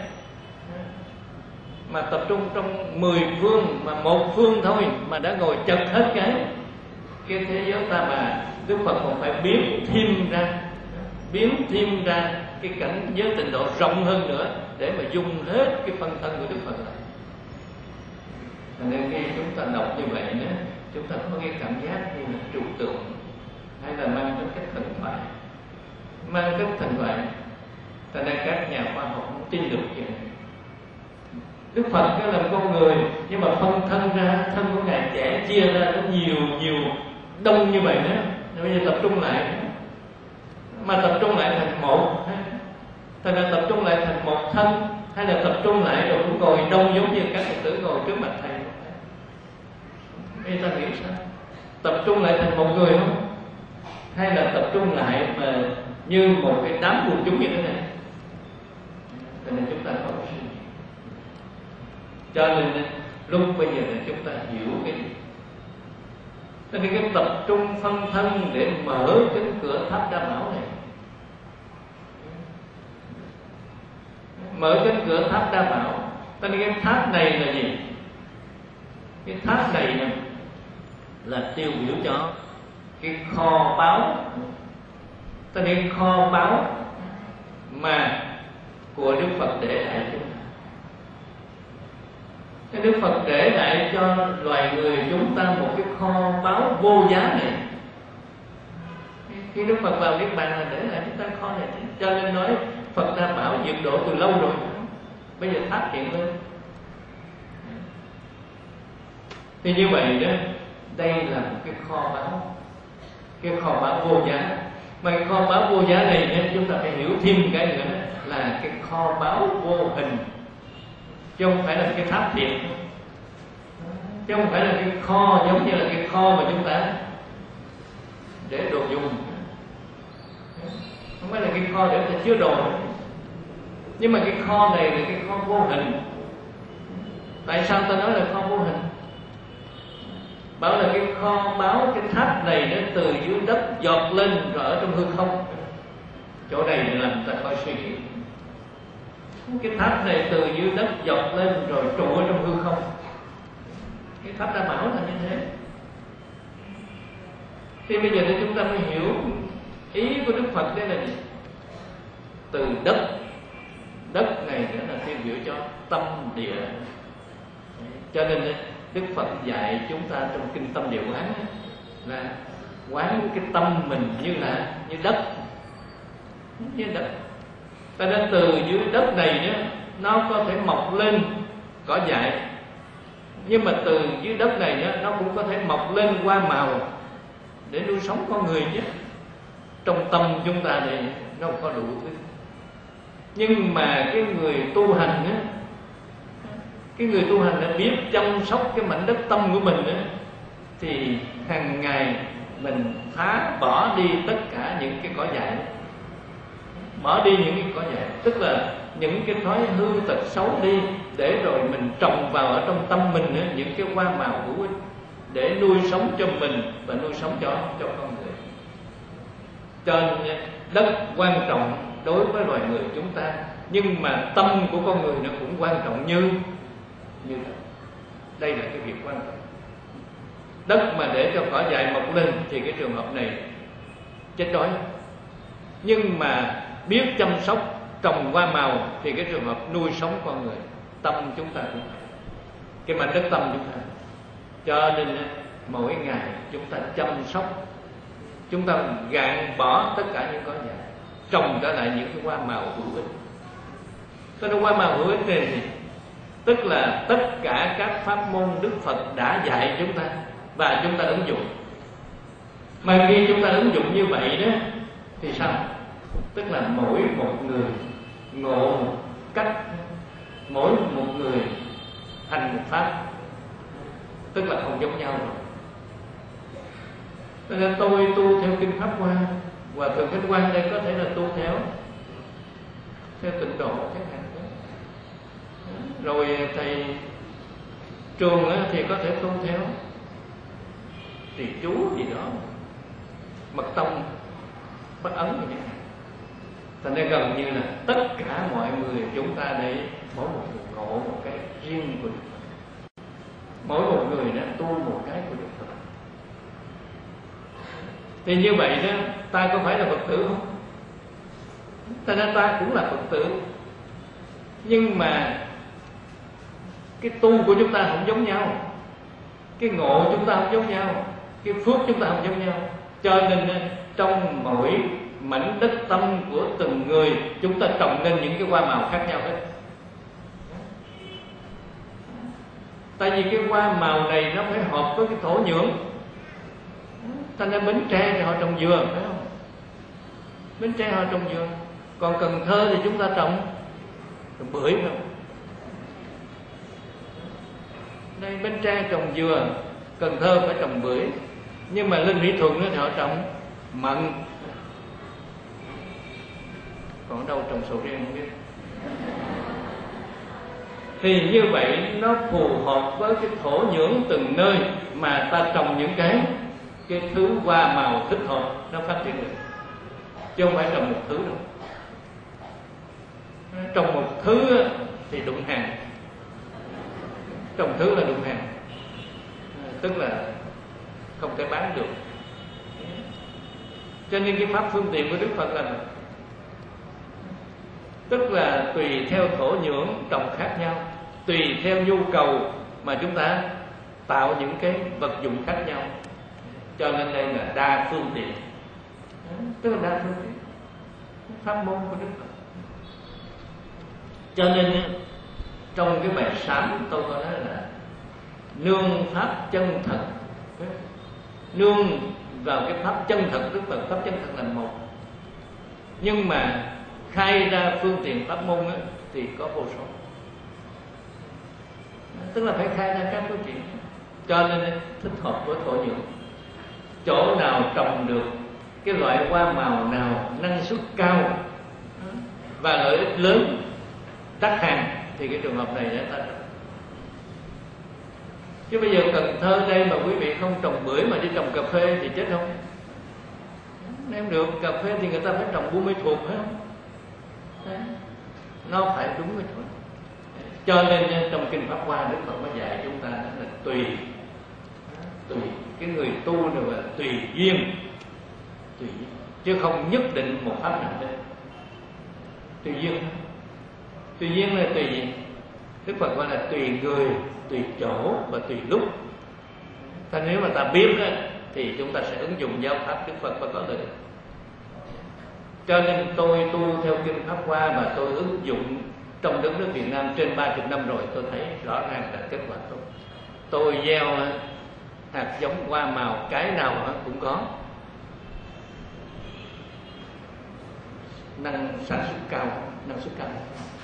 S2: mà tập trung trong mười phương mà một phương thôi mà đã ngồi chật hết cái cái thế giới ta, mà Đức Phật còn phải biến thêm ra, biến thêm ra cái cảnh giới tịnh độ rộng hơn nữa để mà dùng hết cái phân thân của Đức Phật lại. Nên khi chúng ta đọc như vậy đó, chúng ta có cái cảm giác như là trừu tượng, hay là mang tính cách thần thoại, mang tính thần thoại. Tại nên các nhà khoa học không tin được chuyện này. Đức Phật cái làm con người, nhưng mà phân thân ra, thân của Ngài trẻ chia ra rất nhiều nhiều đông như vậy đó. Bây giờ tập trung lại, mà tập trung lại thành một, thành ra tập trung lại thành một thân, hay là tập trung lại rồi cũng ngồi đông giống như các Phật tử ngồi trước mặt thầy. Bây giờ ta nghĩ sao? Tập trung lại thành một người không? Hay là tập trung lại mà như một cái đám quần chúng như thế này? Cho nên chúng ta có một suy nghĩ. Cho nên lúc bây giờ là chúng ta hiểu cái gì? Cho nên cái tập trung phân thân để mở cánh cửa tháp Đa Bảo này. Mở cánh cửa tháp Đa Bảo. Cho nên cái tháp này là gì? Cái tháp này nè là tiêu biểu cho cái kho báu. Cho nên kho báu mà của Đức Phật để lại chúng ta. Cái Đức Phật để lại cho loài người chúng ta một cái kho báu vô giá này. Khi Đức Phật vào Niết Bàn là để lại chúng ta kho này. Cho nên nói Phật Đa Bảo diệt độ từ lâu rồi, bây giờ tháp hiện lên. Thì như vậy đó, đây là một cái kho báu, cái kho báu vô giá. Mà cái kho báu vô giá này nên chúng ta phải hiểu thêm cái nữa là cái kho báu vô hình, chứ không phải là cái tháp thiệt, chứ không phải là cái kho giống như là cái kho mà chúng ta để đồ dùng, không phải là cái kho để ta chứa đồ. Nhưng mà cái kho này là cái kho vô hình. Tại sao ta nói là kho vô hình? Bảo là cái kho báu, cái tháp này nó từ dưới đất giọt lên rồi ở trong hư không. Chỗ này để làm ta coi suy nghĩ. Cái tháp này từ dưới đất giọt lên rồi trụ ở trong hư không. Cái tháp Đa Bảo là như thế. Thì bây giờ thì chúng ta mới hiểu ý của Đức Phật đây là gì? Từ đất, đất này nữa là tiêu biểu cho tâm địa. Cho nên Đức Phật dạy chúng ta trong kinh Tâm Địa Quán là quán cái tâm mình như là như đất, như đất. Cho nên từ dưới đất này đó, nó có thể mọc lên cỏ dại, nhưng mà từ dưới đất này đó, nó cũng có thể mọc lên hoa màu để nuôi sống con người chứ. Trong tâm chúng ta này nó có đủ thứ. Nhưng mà cái người tu hành á, cái người tu hành đã biết chăm sóc cái mảnh đất tâm của mình á, thì hàng ngày mình phá bỏ đi tất cả những cái cỏ dại, bỏ đi những cái cỏ dại, tức là những cái thói hư tật xấu đi, để rồi mình trồng vào ở trong tâm mình á, những cái hoa màu hữu ích để nuôi sống cho mình và nuôi sống cho cho con người. Cho nên đất quan trọng đối với loài người chúng ta, nhưng mà tâm của con người nó cũng quan trọng như như đất. Đây là cái việc quan trọng. Đất mà để cho cỏ dại mọc lên thì cái trường hợp này chết đói. Nhưng mà biết chăm sóc trồng hoa màu thì cái trường hợp nuôi sống con người. Tâm chúng ta cũng vậy, cái mảnh đất tâm chúng ta. Cho nên mỗi ngày chúng ta chăm sóc, chúng ta gạn bỏ tất cả những cỏ dại, trồng trở lại những cái hoa màu hữu ích. Cái hoa màu hữu ích này thì tức là tất cả các pháp môn Đức Phật đã dạy chúng ta và chúng ta ứng dụng. Mà khi chúng ta ứng dụng như vậy đó thì sao? Tức là mỗi một người ngộ một cách, mỗi một người thành một pháp. tức là không giống nhau rồi. Cho nên tôi tu theo kinh Pháp Hoa, và Thượng Khách Quan đây có thể là tu theo theo tịnh độ chẳng hạn. Rồi thầy Trường thì có thể tu theo trì chú gì đó, Mật Tông, Bất Ấn gì đó. Thành ra gần như là tất cả mọi người chúng ta đây mỗi một người ngộ một cái riêng của Đức Phật, mỗi một người đã tu một cái của Đức Phật. Thì như vậy đó, ta có phải là Phật tử không? Thành ra ta cũng là Phật tử, nhưng mà cái tu của chúng ta không giống nhau, cái ngộ chúng ta không giống nhau, cái phước chúng ta không giống nhau. Cho nên trong mỗi mảnh đất tâm của từng người, chúng ta trồng lên những cái hoa màu khác nhau hết. Tại vì cái hoa màu này nó phải hợp với cái thổ nhưỡng. Thành ra Bến Tre thì họ trồng dừa, phải không? Bến Tre họ trồng dừa. Còn Cần Thơ thì chúng ta trồng trồng bưởi, phải không? Đây Bến Tre trồng dừa, Cần Thơ phải trồng bưởi. Nhưng mà lên Mỹ Thuận thì họ trồng mận. Còn đâu trồng sầu riêng không biết. Thì như vậy nó phù hợp với cái thổ nhưỡng từng nơi mà ta trồng những cái cái thứ hoa màu thích hợp, nó phát triển được. Chứ không phải trồng một thứ đâu. Trồng một thứ thì đụng hàng, trồng thứ là đụng hàng, tức là không thể bán được. Cho nên cái pháp phương tiện của Đức Phật là tức là tùy theo thổ nhưỡng trồng khác nhau, tùy theo nhu cầu mà chúng ta tạo những cái vật dụng khác nhau. Cho nên đây là đa phương tiện, tức là đa phương tiện pháp môn của Đức Phật. Cho nên trong cái bài sám tôi có nói là nương pháp chân thật, nương vào cái pháp chân thật Đức Phật. Pháp chân thật là một, nhưng mà khai ra phương tiện pháp môn ấy, thì có vô số. Tức là phải khai ra các phương tiện, cho nên thích hợp với thổ nhưỡng. Chỗ nào trồng được cái loại hoa màu nào năng suất cao và lợi ích lớn, đắt hàng, thì cái trường hợp này để ta trồng. Chứ bây giờ Cần Thơ đây mà quý vị không trồng bưởi mà đi trồng cà phê thì chết không? Nếu được cà phê thì người ta phải trồng Buôn Mê Thuột, phải không? Đấy. Nó phải đúng cái chỗ. Cho nên trong kinh Pháp Hoa Đức Phật mới dạy chúng ta là tùy tùy cái người tu này là tùy duyên, tùy duyên, chứ không nhất định một pháp nào đấy. Tùy duyên, tùy duyên là tùy gì? Đức Phật gọi là tùy người, tùy chỗ và tùy lúc. Thế nếu mà ta biết á, thì chúng ta sẽ ứng dụng giáo pháp Đức Phật và có lợi. Cho nên tôi tu theo kinh Pháp Hoa và tôi ứng dụng trong đất nước Việt Nam trên ba mươi năm rồi, tôi thấy rõ ràng là kết quả tốt. Tôi gieo hạt giống hoa màu cái nào cũng có, năng sản xuất cao, năng suất cao.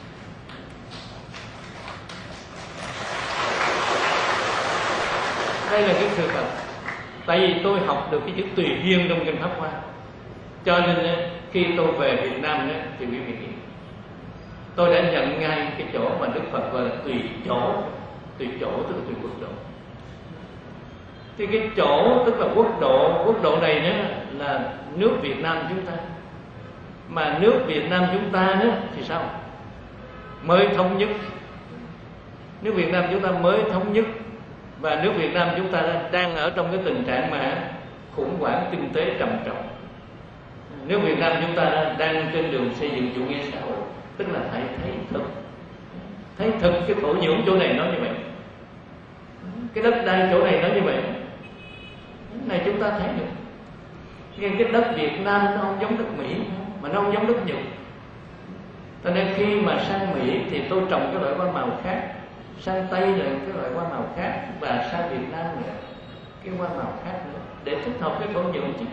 S2: Đây là cái sự thật. Tại vì tôi học được cái chữ tùy duyên trong kinh Pháp Hoa, cho nên khi tôi về Việt Nam thì quý vị nghĩ tôi đã nhận ngay cái chỗ mà Đức Phật gọi là tùy chỗ. Tùy chỗ tức là tùy quốc độ. Thì cái chỗ tức là quốc độ. Quốc độ này nữa là nước Việt Nam chúng ta. Mà nước Việt Nam chúng ta nữa thì sao? Mới thống nhất. Nước Việt Nam chúng ta mới thống nhất. Và nước Việt Nam chúng ta đang ở trong cái tình trạng mà khủng hoảng kinh tế trầm trọng. Nước Việt Nam chúng ta đang trên đường xây dựng chủ nghĩa xã hội, tức là phải thấy thực, thấy thực cái thổ nhưỡng chỗ này nó như vậy, cái đất đai chỗ này nó như vậy. Cái này chúng ta thấy được. Nhưng cái đất Việt Nam nó không giống đất Mỹ, mà nó không giống đất Nhật. Cho nên khi mà sang Mỹ thì tôi trồng cái loại hoa màu khác, sang Tây là cái loại hoa màu khác, và sang Việt Nam là cái hoa màu khác nữa, để thích hợp với thổ nhưỡng chứ.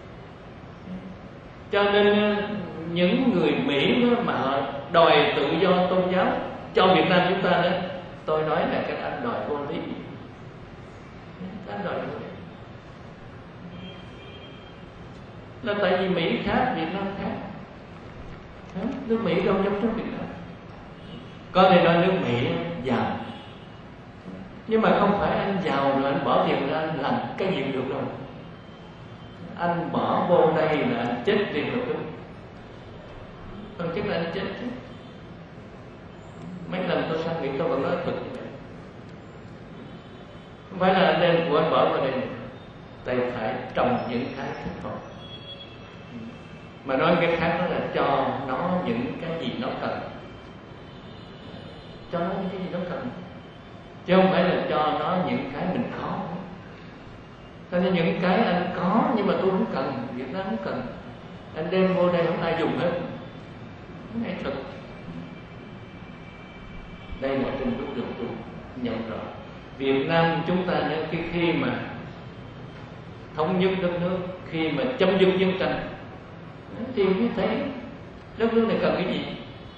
S2: Cho nên những người Mỹ mà họ đòi tự do tôn giáo cho Việt Nam chúng ta đó, tôi nói là các anh đòi vô lý. Tán đòi Bồ Đề. Là tại vì Mỹ khác, Việt Nam khác. Nước Mỹ đâu giống nước Việt Nam. Có thể nói nước Mỹ giàu, nhưng mà không phải anh giàu rồi anh bỏ tiền ra anh làm cái gì được đâu. Anh bỏ vô đây là anh chết tiền rồi đó. Không chắc là anh chết chứ. Mấy lần tôi sang Mỹ tôi vẫn nói thật như vậy. Không phải là anh đem của anh bỏ vào đây, tại phải trồng những cái thích hợp. Mà nói cái khác đó là cho nó những cái gì nó cần. Cho nó những cái gì nó cần, chứ không phải là cho nó những cái mình có. Thế nên những cái anh có nhưng mà tôi không cần, Việt Nam không cần, anh đem vô đây không ai dùng hết. Ngay thật. Đây là trên bước đường tu nhận rõ. Việt Nam chúng ta đến khi, khi mà thống nhất đất nước, khi mà chấm dứt chiến tranh, thì mới thấy đất nước này cần cái gì.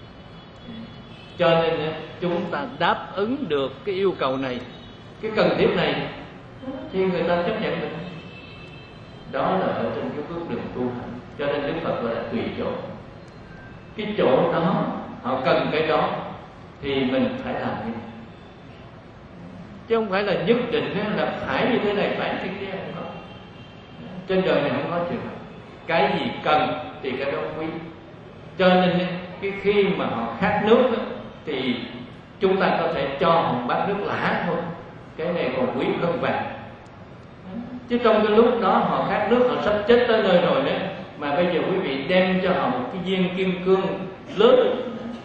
S2: Cho nên chúng ta đáp ứng được cái yêu cầu này, cái cần thiết này, thì người ta chấp nhận mình. Đó là ở trên cái bước đường tu hành. Cho nên Đức Phật gọi là tùy chỗ. Cái chỗ đó họ cần cái đó thì mình phải làm như thế, chứ không phải là nhất định là phải như thế này, phải như thế kia. Trên đời này không có chuyện đó. Cái gì cần thì cái đó quý. Cho nên cái khi mà họ khát nước đó, thì chúng ta có thể cho họ một bát nước lã thôi, cái này còn quý hơn vàng. Chứ trong cái lúc đó họ khát nước, họ sắp chết tới nơi rồi đấy, mà bây giờ quý vị đem cho họ một cái viên kim cương lớn,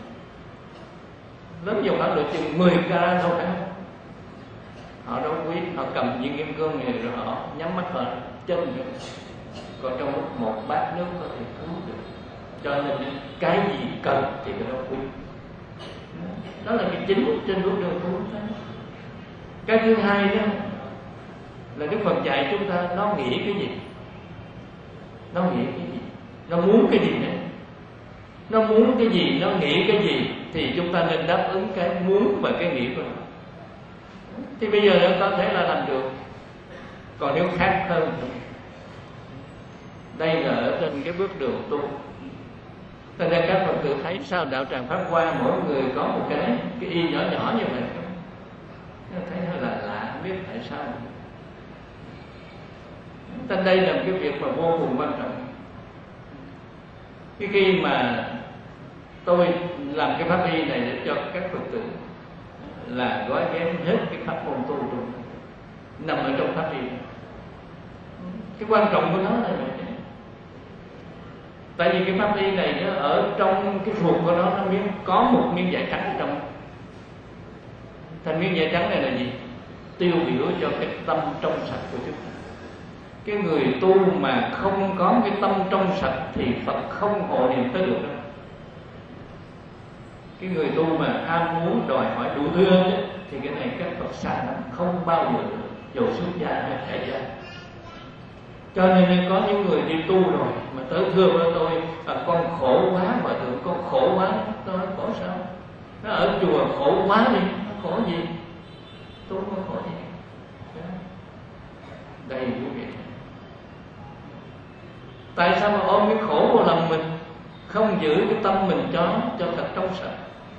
S2: lớn dòng khoảng độ chừng mười carat thôi đó, họ đâu quý. Họ cầm viên kim cương này rồi họ nhắm mắt họ chân rồi. Còn trong lúc một bát nước có thể cứu được. Cho nên cái gì cần thì cái đó quý. Đó là cái chính trên bước đường tu. Cái thứ hai đó là Đức Phật dạy chúng ta nó nghĩ cái gì, nó nghĩ cái gì, nó muốn cái gì nữa, nó muốn cái gì, nó nghĩ cái gì, thì chúng ta nên đáp ứng cái muốn và cái nghĩ của nó. Thì bây giờ nó có thể là làm được. Còn nếu khác hơn, đây là ở trên cái bước đường tu. Thành ra các Phật tử thấy sao đạo tràng Pháp Hoa mỗi người có một cái cái y nhỏ nhỏ như vậy, thấy hơi là lạ, không biết tại sao. Thành đây là một cái việc mà vô cùng quan trọng. Cái khi mà tôi làm cái pháp y này để cho các Phật tử là gói ghém hết cái pháp môn tu trong nằm ở trong pháp y. Cái quan trọng của nó là vậy. Tại vì cái pháp y này nó ở trong cái ruột của nó, nó miếng, có một miếng vải trắng ở trong. Thành miếng vải trắng này là gì? Tiêu biểu cho cái tâm trong sạch của chúng ta. Cái người tu mà không có cái tâm trong sạch thì Phật không hộ niệm tới được đâu. Cái người tu mà ham muốn đòi hỏi đủ thứ ấy, thì cái này các Phật xa lắm, không bao giờ được, dù xuất gia hay tại gia. Cho nên có những người đi tu rồi mà tới thưa với tôi à, con khổ quá mà thượng, con khổ quá. Tôi nói khổ sao? Nó ở chùa khổ quá đi, nó khổ gì? Tu không khổ gì. Đây quý vị, tại sao mà ôm cái khổ vào lòng mình, không giữ cái tâm mình cho cho thật trong sạch?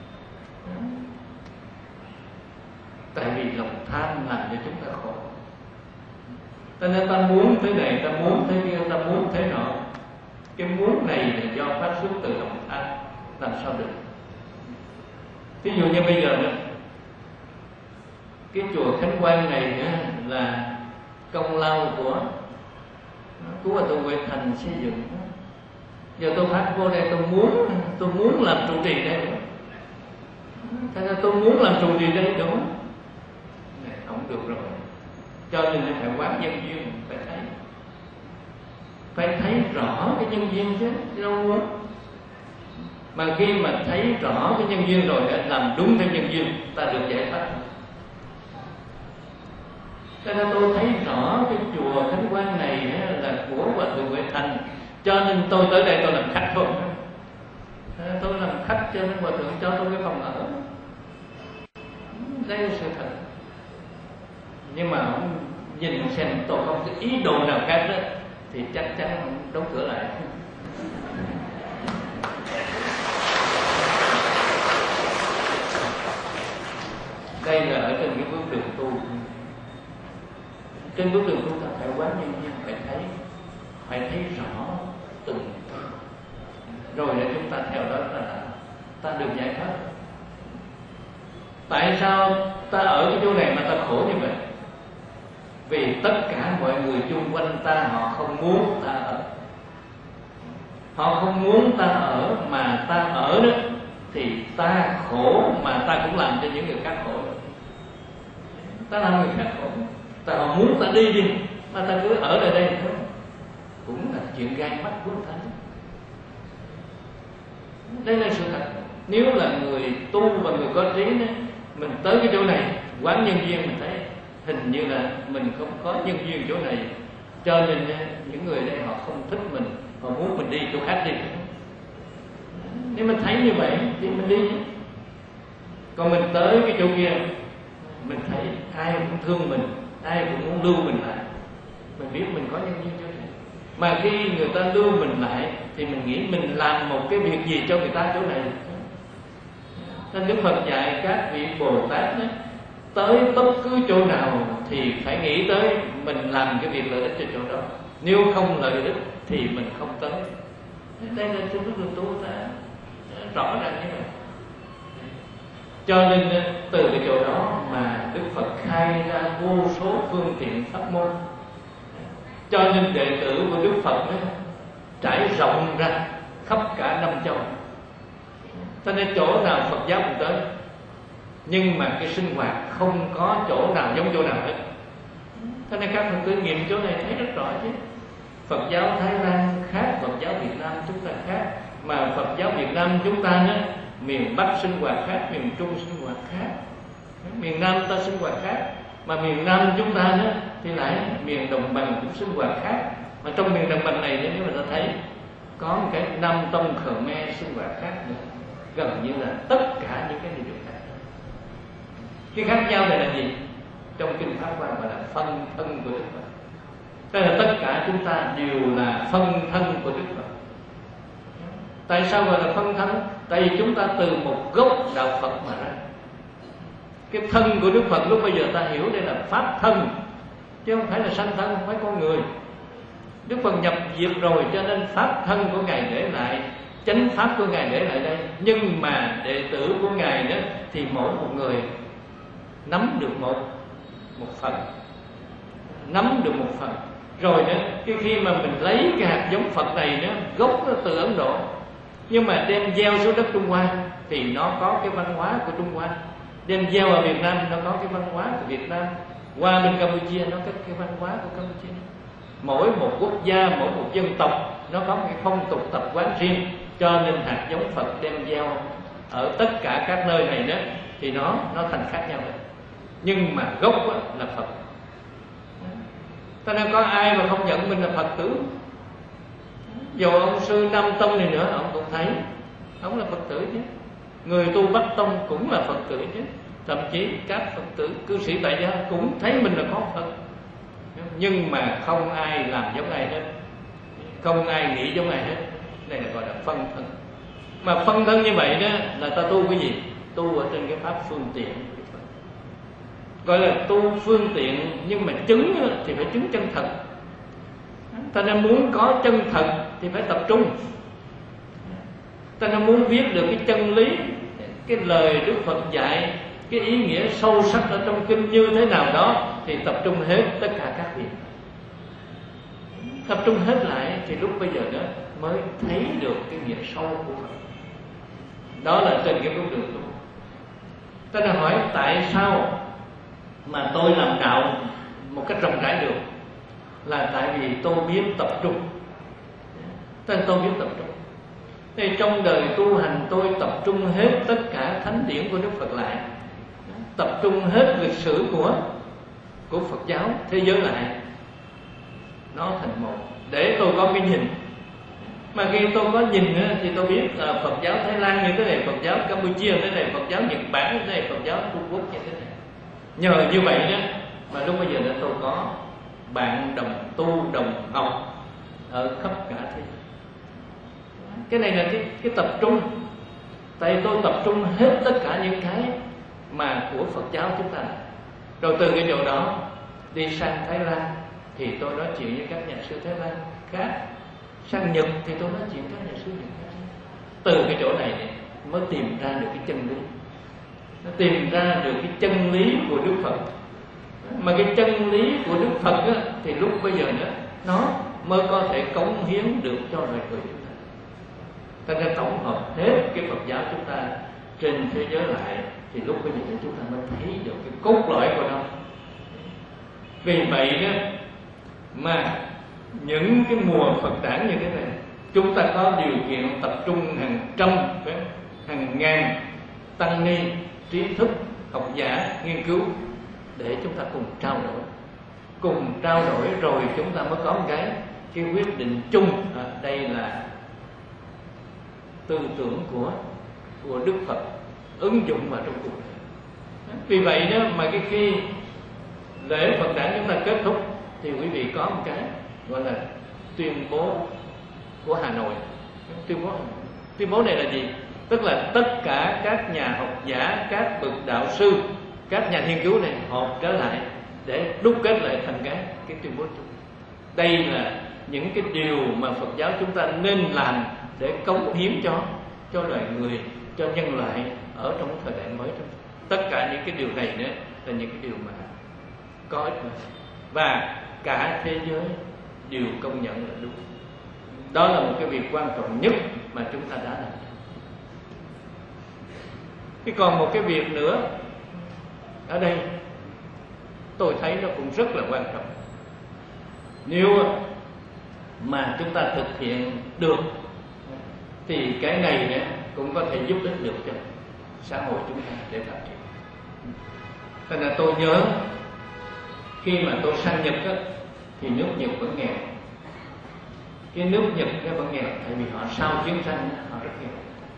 S2: Tại vì lòng tham làm cho chúng ta khổ. Cho nên ta muốn thế này, ta muốn thế kia, ta muốn thế nọ. Cái muốn này là do phát xuất từ lòng tham, làm sao được? Ví dụ như bây giờ đó, cái chùa Khánh Quang này là công lao của của Hòa Thượng Huệ Thành xây dựng. Giờ tôi phát vô đây, tôi muốn tôi muốn làm trụ trì đây, thế nên tôi muốn làm trụ trì đây đúng này, không được rồi. Cho nên phải quán nhân duyên, phải thấy phải thấy rõ cái nhân duyên chứ đâu muốn. Mà khi mà thấy rõ cái nhân duyên rồi, làm đúng theo nhân duyên, ta được giải thoát. Cho nên tôi thấy rõ cái chùa Khánh Quang này là của Hòa Thượng Huệ Thành, cho nên tôi tới đây tôi làm khách thôi. Tôi làm khách cho nên Hòa Thượng cho tôi cái phòng ở. Đây là sự thật. Nhưng mà nhìn xem tôi không có ý đồ nào khác đó thì chắc chắn không đóng cửa lại. Đây là ở trên cái bước đường tu. Trên bước đường tu ta phải quán nhân duyên, phải thấy, phải thấy rõ từng rồi để chúng ta theo đó là ta được giải thoát. Tại sao ta ở cái chỗ này mà ta khổ như vậy? Vì tất cả mọi người chung quanh ta họ không muốn ta ở, họ không muốn ta ở, mà ta ở đó thì ta khổ, mà ta cũng làm cho những người khác khổ. Ta làm người khác khổ, ta họ muốn ta đi đi, mà ta cứ ở lại đây thôi, cũng là chuyện gai mắt của ta. Đây là sự thật. Nếu là người tu và người có trí đó, mình tới cái chỗ này quán nhân duyên, mình thấy hình như là mình không có nhân duyên chỗ này, cho nên những người đây họ không thích mình, họ muốn mình đi chỗ khác đi. Nếu mình thấy như vậy thì mình đi. Còn mình tới cái chỗ kia, mình thấy ai cũng thương mình, ai cũng muốn lưu mình lại, mình biết mình có nhân duyên chỗ này. Mà khi người ta lưu mình lại thì mình nghĩ mình làm một cái việc gì cho người ta chỗ này. Nên Đức Phật dạy các vị Bồ Tát đó, tới bất cứ chỗ nào thì phải nghĩ tới mình làm cái việc lợi ích cho chỗ đó. Nếu không lợi ích thì mình không tới. Đây là trên bước đường tu ta rõ ràng như vậy. Cho nên từ cái chỗ đó mà Đức Phật khai ra vô số phương tiện pháp môn, cho nên đệ tử của Đức Phật đó, trải rộng ra khắp cả năm châu. Cho nên chỗ nào Phật giáo cũng tới, nhưng mà cái sinh hoạt không có chỗ nào giống chỗ nào hết. Cho nên các Phật tử nghiệm chỗ này thấy rất rõ chứ. Phật giáo Thái Lan khác, Phật giáo Việt Nam chúng ta khác. Mà Phật giáo Việt Nam chúng ta nữa, miền Bắc sinh hoạt khác, miền Trung sinh hoạt khác, miền Nam ta sinh hoạt khác. Mà miền Nam chúng ta nữa thì lại miền đồng bằng cũng sinh hoạt khác. Mà trong miền đồng bằng này nếu mà ta thấy có một cái Nam Tông Khmer sinh hoạt khác nữa, gần như là tất cả những cái điều khác. Cái khác nhau này là gì? Trong kinh Pháp Hoa gọi là phân thân của Đức Phật. Tức là tất cả chúng ta đều là phân thân của Đức Phật. Tại sao gọi là phân thân? Tại vì chúng ta từ một gốc đạo Phật mà ra. Cái thân của Đức Phật lúc bây giờ ta hiểu đây là pháp thân, chứ không phải là sanh thân, không phải con người. Đức Phật nhập diệt rồi, cho nên pháp thân của Ngài để lại, chánh pháp của Ngài để lại đây. Nhưng mà đệ tử của Ngài đó thì mỗi một người nắm được một một phần, nắm được một phần. Rồi đó, cái khi mà mình lấy cái hạt giống Phật này đó, gốc nó từ Ấn Độ, nhưng mà đem gieo xuống đất Trung Hoa thì nó có cái văn hóa của Trung Hoa. Đem gieo ở Việt Nam nó có cái văn hóa của Việt Nam. Qua bên Campuchia nó có cái văn hóa của Campuchia. Mỗi một quốc gia, mỗi một dân tộc nó có một cái phong tục tập quán riêng. Cho nên hạt giống Phật đem gieo ở tất cả các nơi này đó thì nó nó thành khác nhau đấy. Nhưng mà gốc là Phật. Cho nên có ai mà không nhận mình là Phật tử? Dù ông sư Nam Tông này nữa, ông cũng thấy ông là Phật tử chứ. Người tu Bắc Tông cũng là Phật tử chứ. Thậm chí các Phật tử cư sĩ tại gia cũng thấy mình là có Phật. Nhưng mà không ai làm giống ai hết, không ai nghĩ giống ai hết. Đây là gọi là phân thân. Mà phân thân như vậy đó là ta tu cái gì? Tu ở trên cái pháp phương tiện. Gọi là tu phương tiện, nhưng mà chứng thì phải chứng chân thật. Ta nên muốn có chân thật thì phải tập trung. Ta nên muốn viết được cái chân lý, cái lời Đức Phật dạy, cái ý nghĩa sâu sắc ở trong kinh như thế nào đó thì tập trung hết tất cả các việc. Tập trung hết lại thì lúc bây giờ đó mới thấy được cái nghĩa sâu của Phật. Đó là trên cái bước đường tu. Ta nên hỏi tại sao mà tôi làm đạo một cách rộng rãi được? Là tại vì tôi biết tập trung. Tên tôi biết tập trung. Thì trong đời tu hành tôi tập trung hết tất cả thánh điển của Đức Phật lại, tập trung hết lịch sử của của Phật giáo thế giới lại, nó thành một để tôi có cái nhìn. Mà khi tôi có nhìn thì tôi biết là Phật giáo Thái Lan như thế này, Phật giáo Campuchia như thế này, Phật giáo Nhật Bản như thế này, Phật giáo Trung Quốc như thế này. Nhờ như vậy đó mà lúc bây giờ đó tôi có bạn đồng tu đồng học ở khắp cả thế giới. Cái này là cái, cái tập trung. Tại tôi tập trung hết tất cả những cái mà của Phật giáo chúng ta. Rồi từ cái chỗ đó đi sang Thái Lan thì tôi nói chuyện với các nhà sư Thái Lan khác, sang Nhật thì tôi nói chuyện với các nhà sư Nhật khác. Từ cái chỗ này mới tìm ra được cái chân lý, nó tìm ra được cái chân lý của Đức Phật. Mà cái chân lý của Đức Phật á, thì lúc bây giờ nữa nó mới có thể cống hiến được cho loài người chúng ta. Thành ra tổng hợp hết cái Phật giáo chúng ta trên thế giới lại thì lúc bây giờ chúng ta mới thấy được cái cốt lõi của nó. Vì vậy đó mà những cái mùa Phật đản như thế này, chúng ta có điều kiện tập trung hàng trăm, hàng ngàn tăng ni, trí thức, học giả, nghiên cứu để chúng ta cùng trao đổi, cùng trao đổi rồi chúng ta mới có một cái cái quyết định chung. À, đây là tư tưởng của của Đức Phật ứng dụng vào trong cuộc đời. Vì vậy đó mà cái khi lễ Phật đản chúng ta kết thúc thì quý vị có một cái gọi là tuyên bố của Hà Nội. Tuyên bố tuyên bố này là gì? Tức là tất cả các nhà học giả, các bậc đạo sư, các nhà nghiên cứu này họp trở lại để đúc kết lại thành cái cái tuyên bố chung. Đây là những cái điều mà Phật giáo chúng ta nên làm để cống hiến cho cho loài người, cho nhân loại ở trong thời đại mới. Tất cả những cái điều này nữa là những cái điều mà có ích và cả thế giới đều công nhận là đúng. Đó là một cái việc quan trọng nhất mà chúng ta đã làm. Thì còn một cái việc nữa ở đây tôi thấy nó cũng rất là quan trọng. Nếu mà chúng ta thực hiện được thì cái này nữa cũng có thể giúp ích được cho xã hội chúng ta để phát triển. Thế nên tôi nhớ khi mà tôi sang Nhật á, thì nước Nhật vẫn nghèo. Cái nước Nhật nó vẫn nghèo tại vì họ sau chiến tranh họ rất nghèo.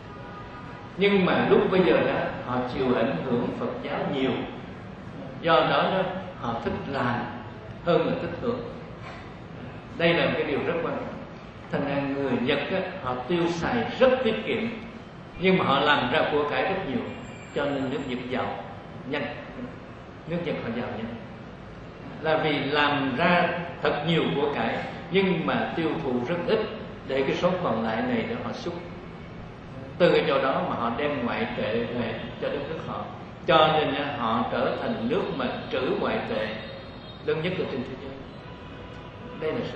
S2: Nhưng mà lúc bây giờ đó họ chịu ảnh hưởng Phật giáo nhiều, do đó, đó họ thích làm hơn là thích hưởng. Đây là một cái điều rất quan trọng. Thành ra người Nhật á, họ tiêu xài rất tiết kiệm, nhưng mà họ làm ra của cải rất nhiều, cho nên nước Nhật giàu nhanh. Nước Nhật họ giàu nhanh là vì làm ra thật nhiều của cải, nhưng mà tiêu thụ rất ít để cái số còn lại này để họ xúc. Từ cái chỗ đó mà họ đem ngoại tệ về cho đất nước họ, cho nên họ trở thành nước mà trữ ngoại tệ lớn nhất ở trên thế giới. Đây là sự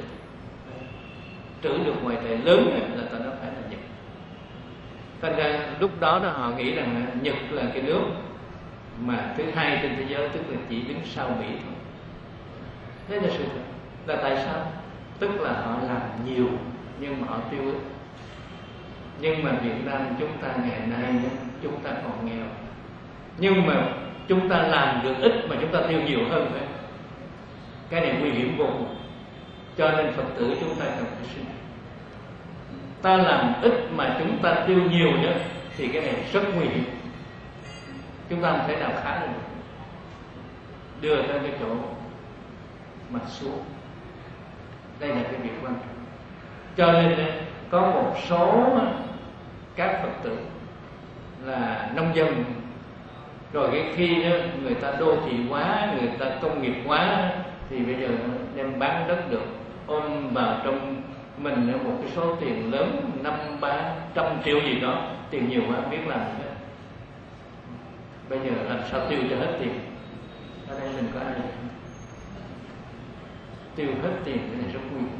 S2: trữ được ngoại tệ lớn là ta nói phải là Nhật. Thành ra lúc đó đó họ nghĩ rằng Nhật là cái nước mà thứ hai trên thế giới, tức là chỉ đứng sau Mỹ thôi. Thế là sự thật. Là tại sao? Tức là họ làm nhiều nhưng mà họ tiêu ít. Nhưng mà Việt Nam chúng ta ngày nay chúng ta còn nghèo, nhưng mà chúng ta làm được ít mà chúng ta tiêu nhiều hơn thôi. Cái này nguy hiểm vô cùng. Cho nên Phật tử chúng ta cần phải suy nghĩ. Ta làm ít mà chúng ta tiêu nhiều nữa thì cái này rất nguy hiểm. Chúng ta không thể nào khá được, đưa ra cái chỗ mà xuống. Đây là cái việc quan trọng. Cho nên có một số các Phật tử là nông dân, rồi cái khi đó, người ta đô thị hóa, người ta công nghiệp hóa, thì bây giờ đem bán đất được, ôm vào trong mình một cái số tiền lớn, năm ba trăm triệu gì đó, tiền nhiều quá biết làm gì hết. Bây giờ làm sao tiêu cho hết tiền? Ở đây mình có ai tiêu hết tiền, cái này rất nguy hiểm.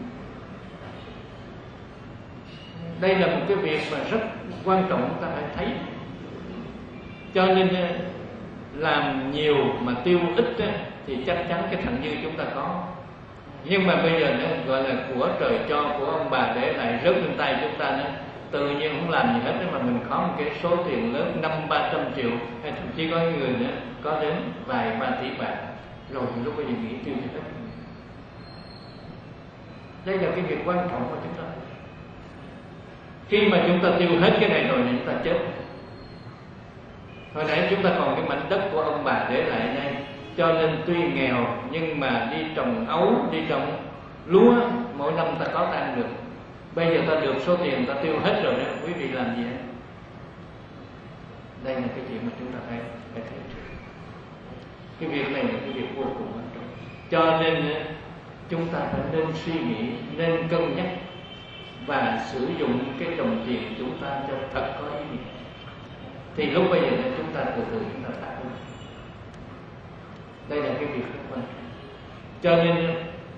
S2: Đây là một cái việc mà rất quan trọng chúng ta phải thấy. Cho nên làm nhiều mà tiêu ít thì chắc chắn cái thặng dư chúng ta có. Nhưng mà bây giờ nó gọi là của trời cho, của ông bà để lại rớt lên tay chúng ta nữa, tự nhiên không làm gì hết mà mình có một cái số tiền lớn năm ba trăm triệu, hay thậm chí có người nữa có đến vài ba tỷ bạc, rồi lúc bây giờ nghĩ tiêu hết. Đây là cái việc quan trọng của chúng ta. Khi mà chúng ta tiêu hết cái này rồi thì chúng ta chết. Hồi nãy chúng ta còn cái mảnh đất của ông bà để lại đây, cho nên tuy nghèo nhưng mà đi trồng ấu, đi trồng lúa, mỗi năm ta có ta ăn được. Bây giờ ta được số tiền ta tiêu hết rồi đó, quý vị làm gì hết? Đây là cái chuyện mà chúng ta phải phải thấy. Cái việc này là cái việc vô cùng quan trọng. Cho nên chúng ta phải nên suy nghĩ, nên cân nhắc và sử dụng cái đồng tiền chúng ta cho thật có ý nghĩa. Thì lúc bây giờ chúng ta từ từ chúng ta tác động. Đây là cái việc rất quan trọng. Cho nên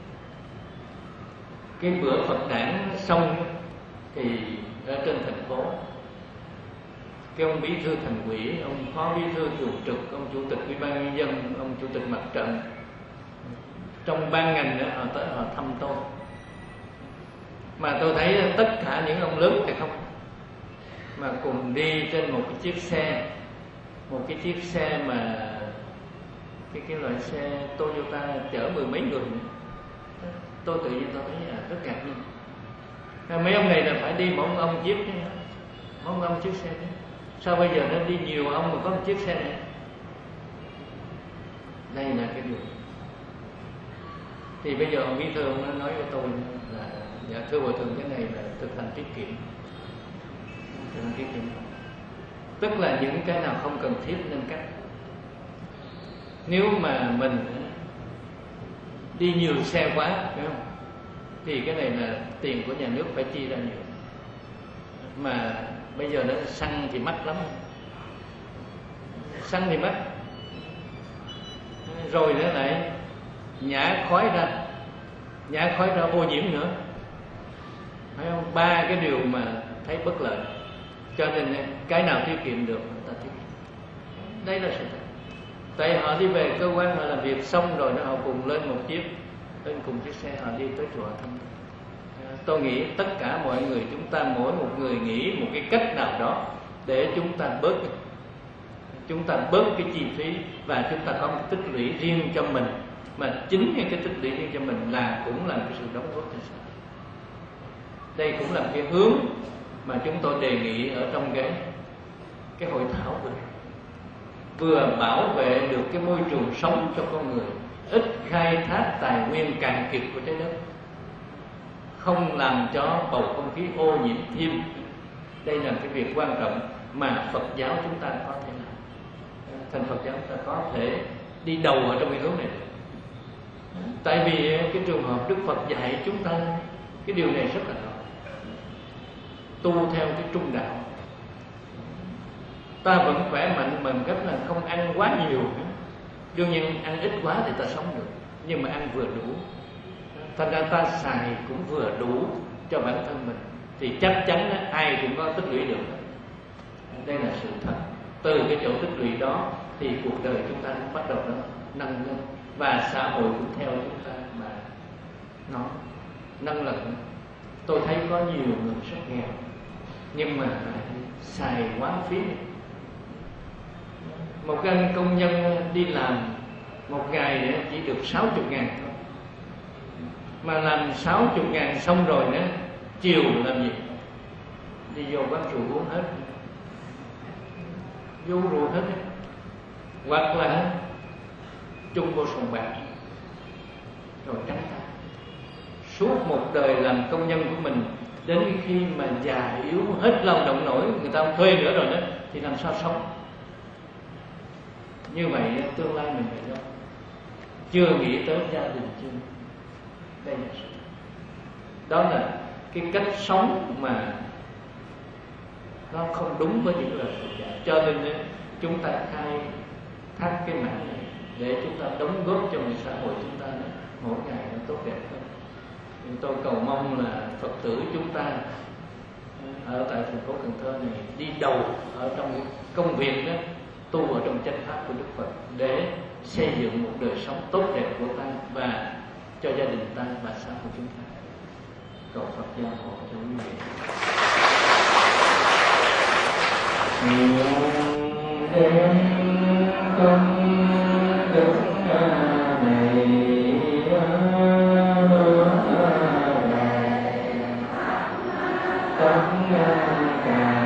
S2: cái bữa Phật đản xong thì ở trên thành phố, cái ông bí thư thành ủy, ông phó bí thư thường trực, ông chủ tịch ủy ban nhân dân, ông chủ tịch mặt trận, trong ban ngành nữa, họ tới họ thăm tôi. Mà tôi thấy tất cả những ông lớn thì không, mà cùng đi trên một cái chiếc xe, một cái chiếc xe mà cái cái loại xe Toyota chở mười mấy người. Tôi tự nhiên tôi thấy à, rất ngạc nhiên. Mấy ông này là phải đi mỗi ông chiếc, mỗi ông chiếc xe đấy. Sao bây giờ nó đi nhiều ông mà có một chiếc xe này? Đây là cái điều. Thì bây giờ ông bí thư ông nói với tôi là dạ thưa Bộ Trưởng, cái này là thực hành tiết kiệm. Thực hành tiết kiệm. Tức là những cái nào không cần thiết nên cắt. Nếu mà mình đi nhiều xe quá, phải không? Thì cái này là tiền của nhà nước phải chi ra nhiều. Mà bây giờ nó xăng thì mắc lắm. Xăng thì mắc. Rồi nữa lại nhả khói ra, nhả khói ra ô nhiễm nữa, phải không? Ba cái điều mà thấy bất lợi. Cho nên cái nào tiết kiệm được ta tiết kiệm. Đây là sự thật. Tại họ đi về cơ quan họ làm việc xong rồi, họ cùng lên một chiếc, lên cùng chiếc xe, họ đi tới chùa thăm. Tôi nghĩ tất cả mọi người chúng ta, mỗi một người nghĩ một cái cách nào đó để chúng ta bớt chúng ta bớt cái chi phí, và chúng ta có một tích lũy riêng cho mình. Mà chính cái tích lũy riêng cho mình là cũng là cái sự đóng góp cho xã hội. Đây cũng là cái hướng mà chúng tôi đề nghị ở trong cái cái hội thảo vừa vừa bảo vệ được cái môi trường sống cho con người, ít khai thác tài nguyên cạn kiệt của trái đất, không làm cho bầu không khí ô nhiễm thêm. Đây là cái việc quan trọng mà Phật giáo chúng ta có thể làm. Thành Phật giáo chúng ta có thể đi đầu ở trong cái hướng này. Tại vì cái trường hợp Đức Phật dạy chúng ta cái điều này rất là rõ. Tu theo cái trung đạo, ta vẫn khỏe mạnh bằng cách là không ăn quá nhiều. Đương nhiên ăn ít quá thì ta sống được, nhưng mà ăn vừa đủ. Thành ra ta xài cũng vừa đủ cho bản thân mình, thì chắc chắn ai cũng có tích lũy được. Đây là sự thật. Từ cái chỗ tích lũy đó thì cuộc đời chúng ta bắt đầu nó nâng lên, và xã hội cũng theo chúng ta mà nó nâng lần. Tôi thấy có nhiều người rất nghèo nhưng mà xài quá phí. Một anh công nhân đi làm một ngày chỉ được sáu mươi ngàn thôi, mà làm sáu mươi ngàn xong rồi nữa, chiều làm gì? Đi vô quán rượu uống hết, vô rượu hết, hoặc là chung vô sòng bạc rồi trắng tay. Suốt một đời làm công nhân của mình, đến khi mà già yếu hết lao động nổi, người ta không thuê nữa rồi đó, thì làm sao sống? Như vậy tương lai mình phải lo. Chưa nghĩ tới gia đình chưa. Đây là sự. Đó là cái cách sống mà nó không đúng với những lời Phật dạy. Cho nên chúng ta khai thác cái mảng này để chúng ta đóng góp cho một xã hội chúng ta mỗi ngày nó tốt đẹp hơn. Tôi cầu mong là Phật tử chúng ta ở tại thành phố Cần Thơ này đi đầu ở trong công việc đó, tu ở trong chánh pháp của Đức Phật để xây dựng một đời sống tốt đẹp của ta và cho gia đình ta và xã hội chúng ta. Cầu Phật gia hộ cho quý vị. Hãy subscribe cho kênh Ghiền Mì Gõ để không bỏ lỡ những video hấp dẫn.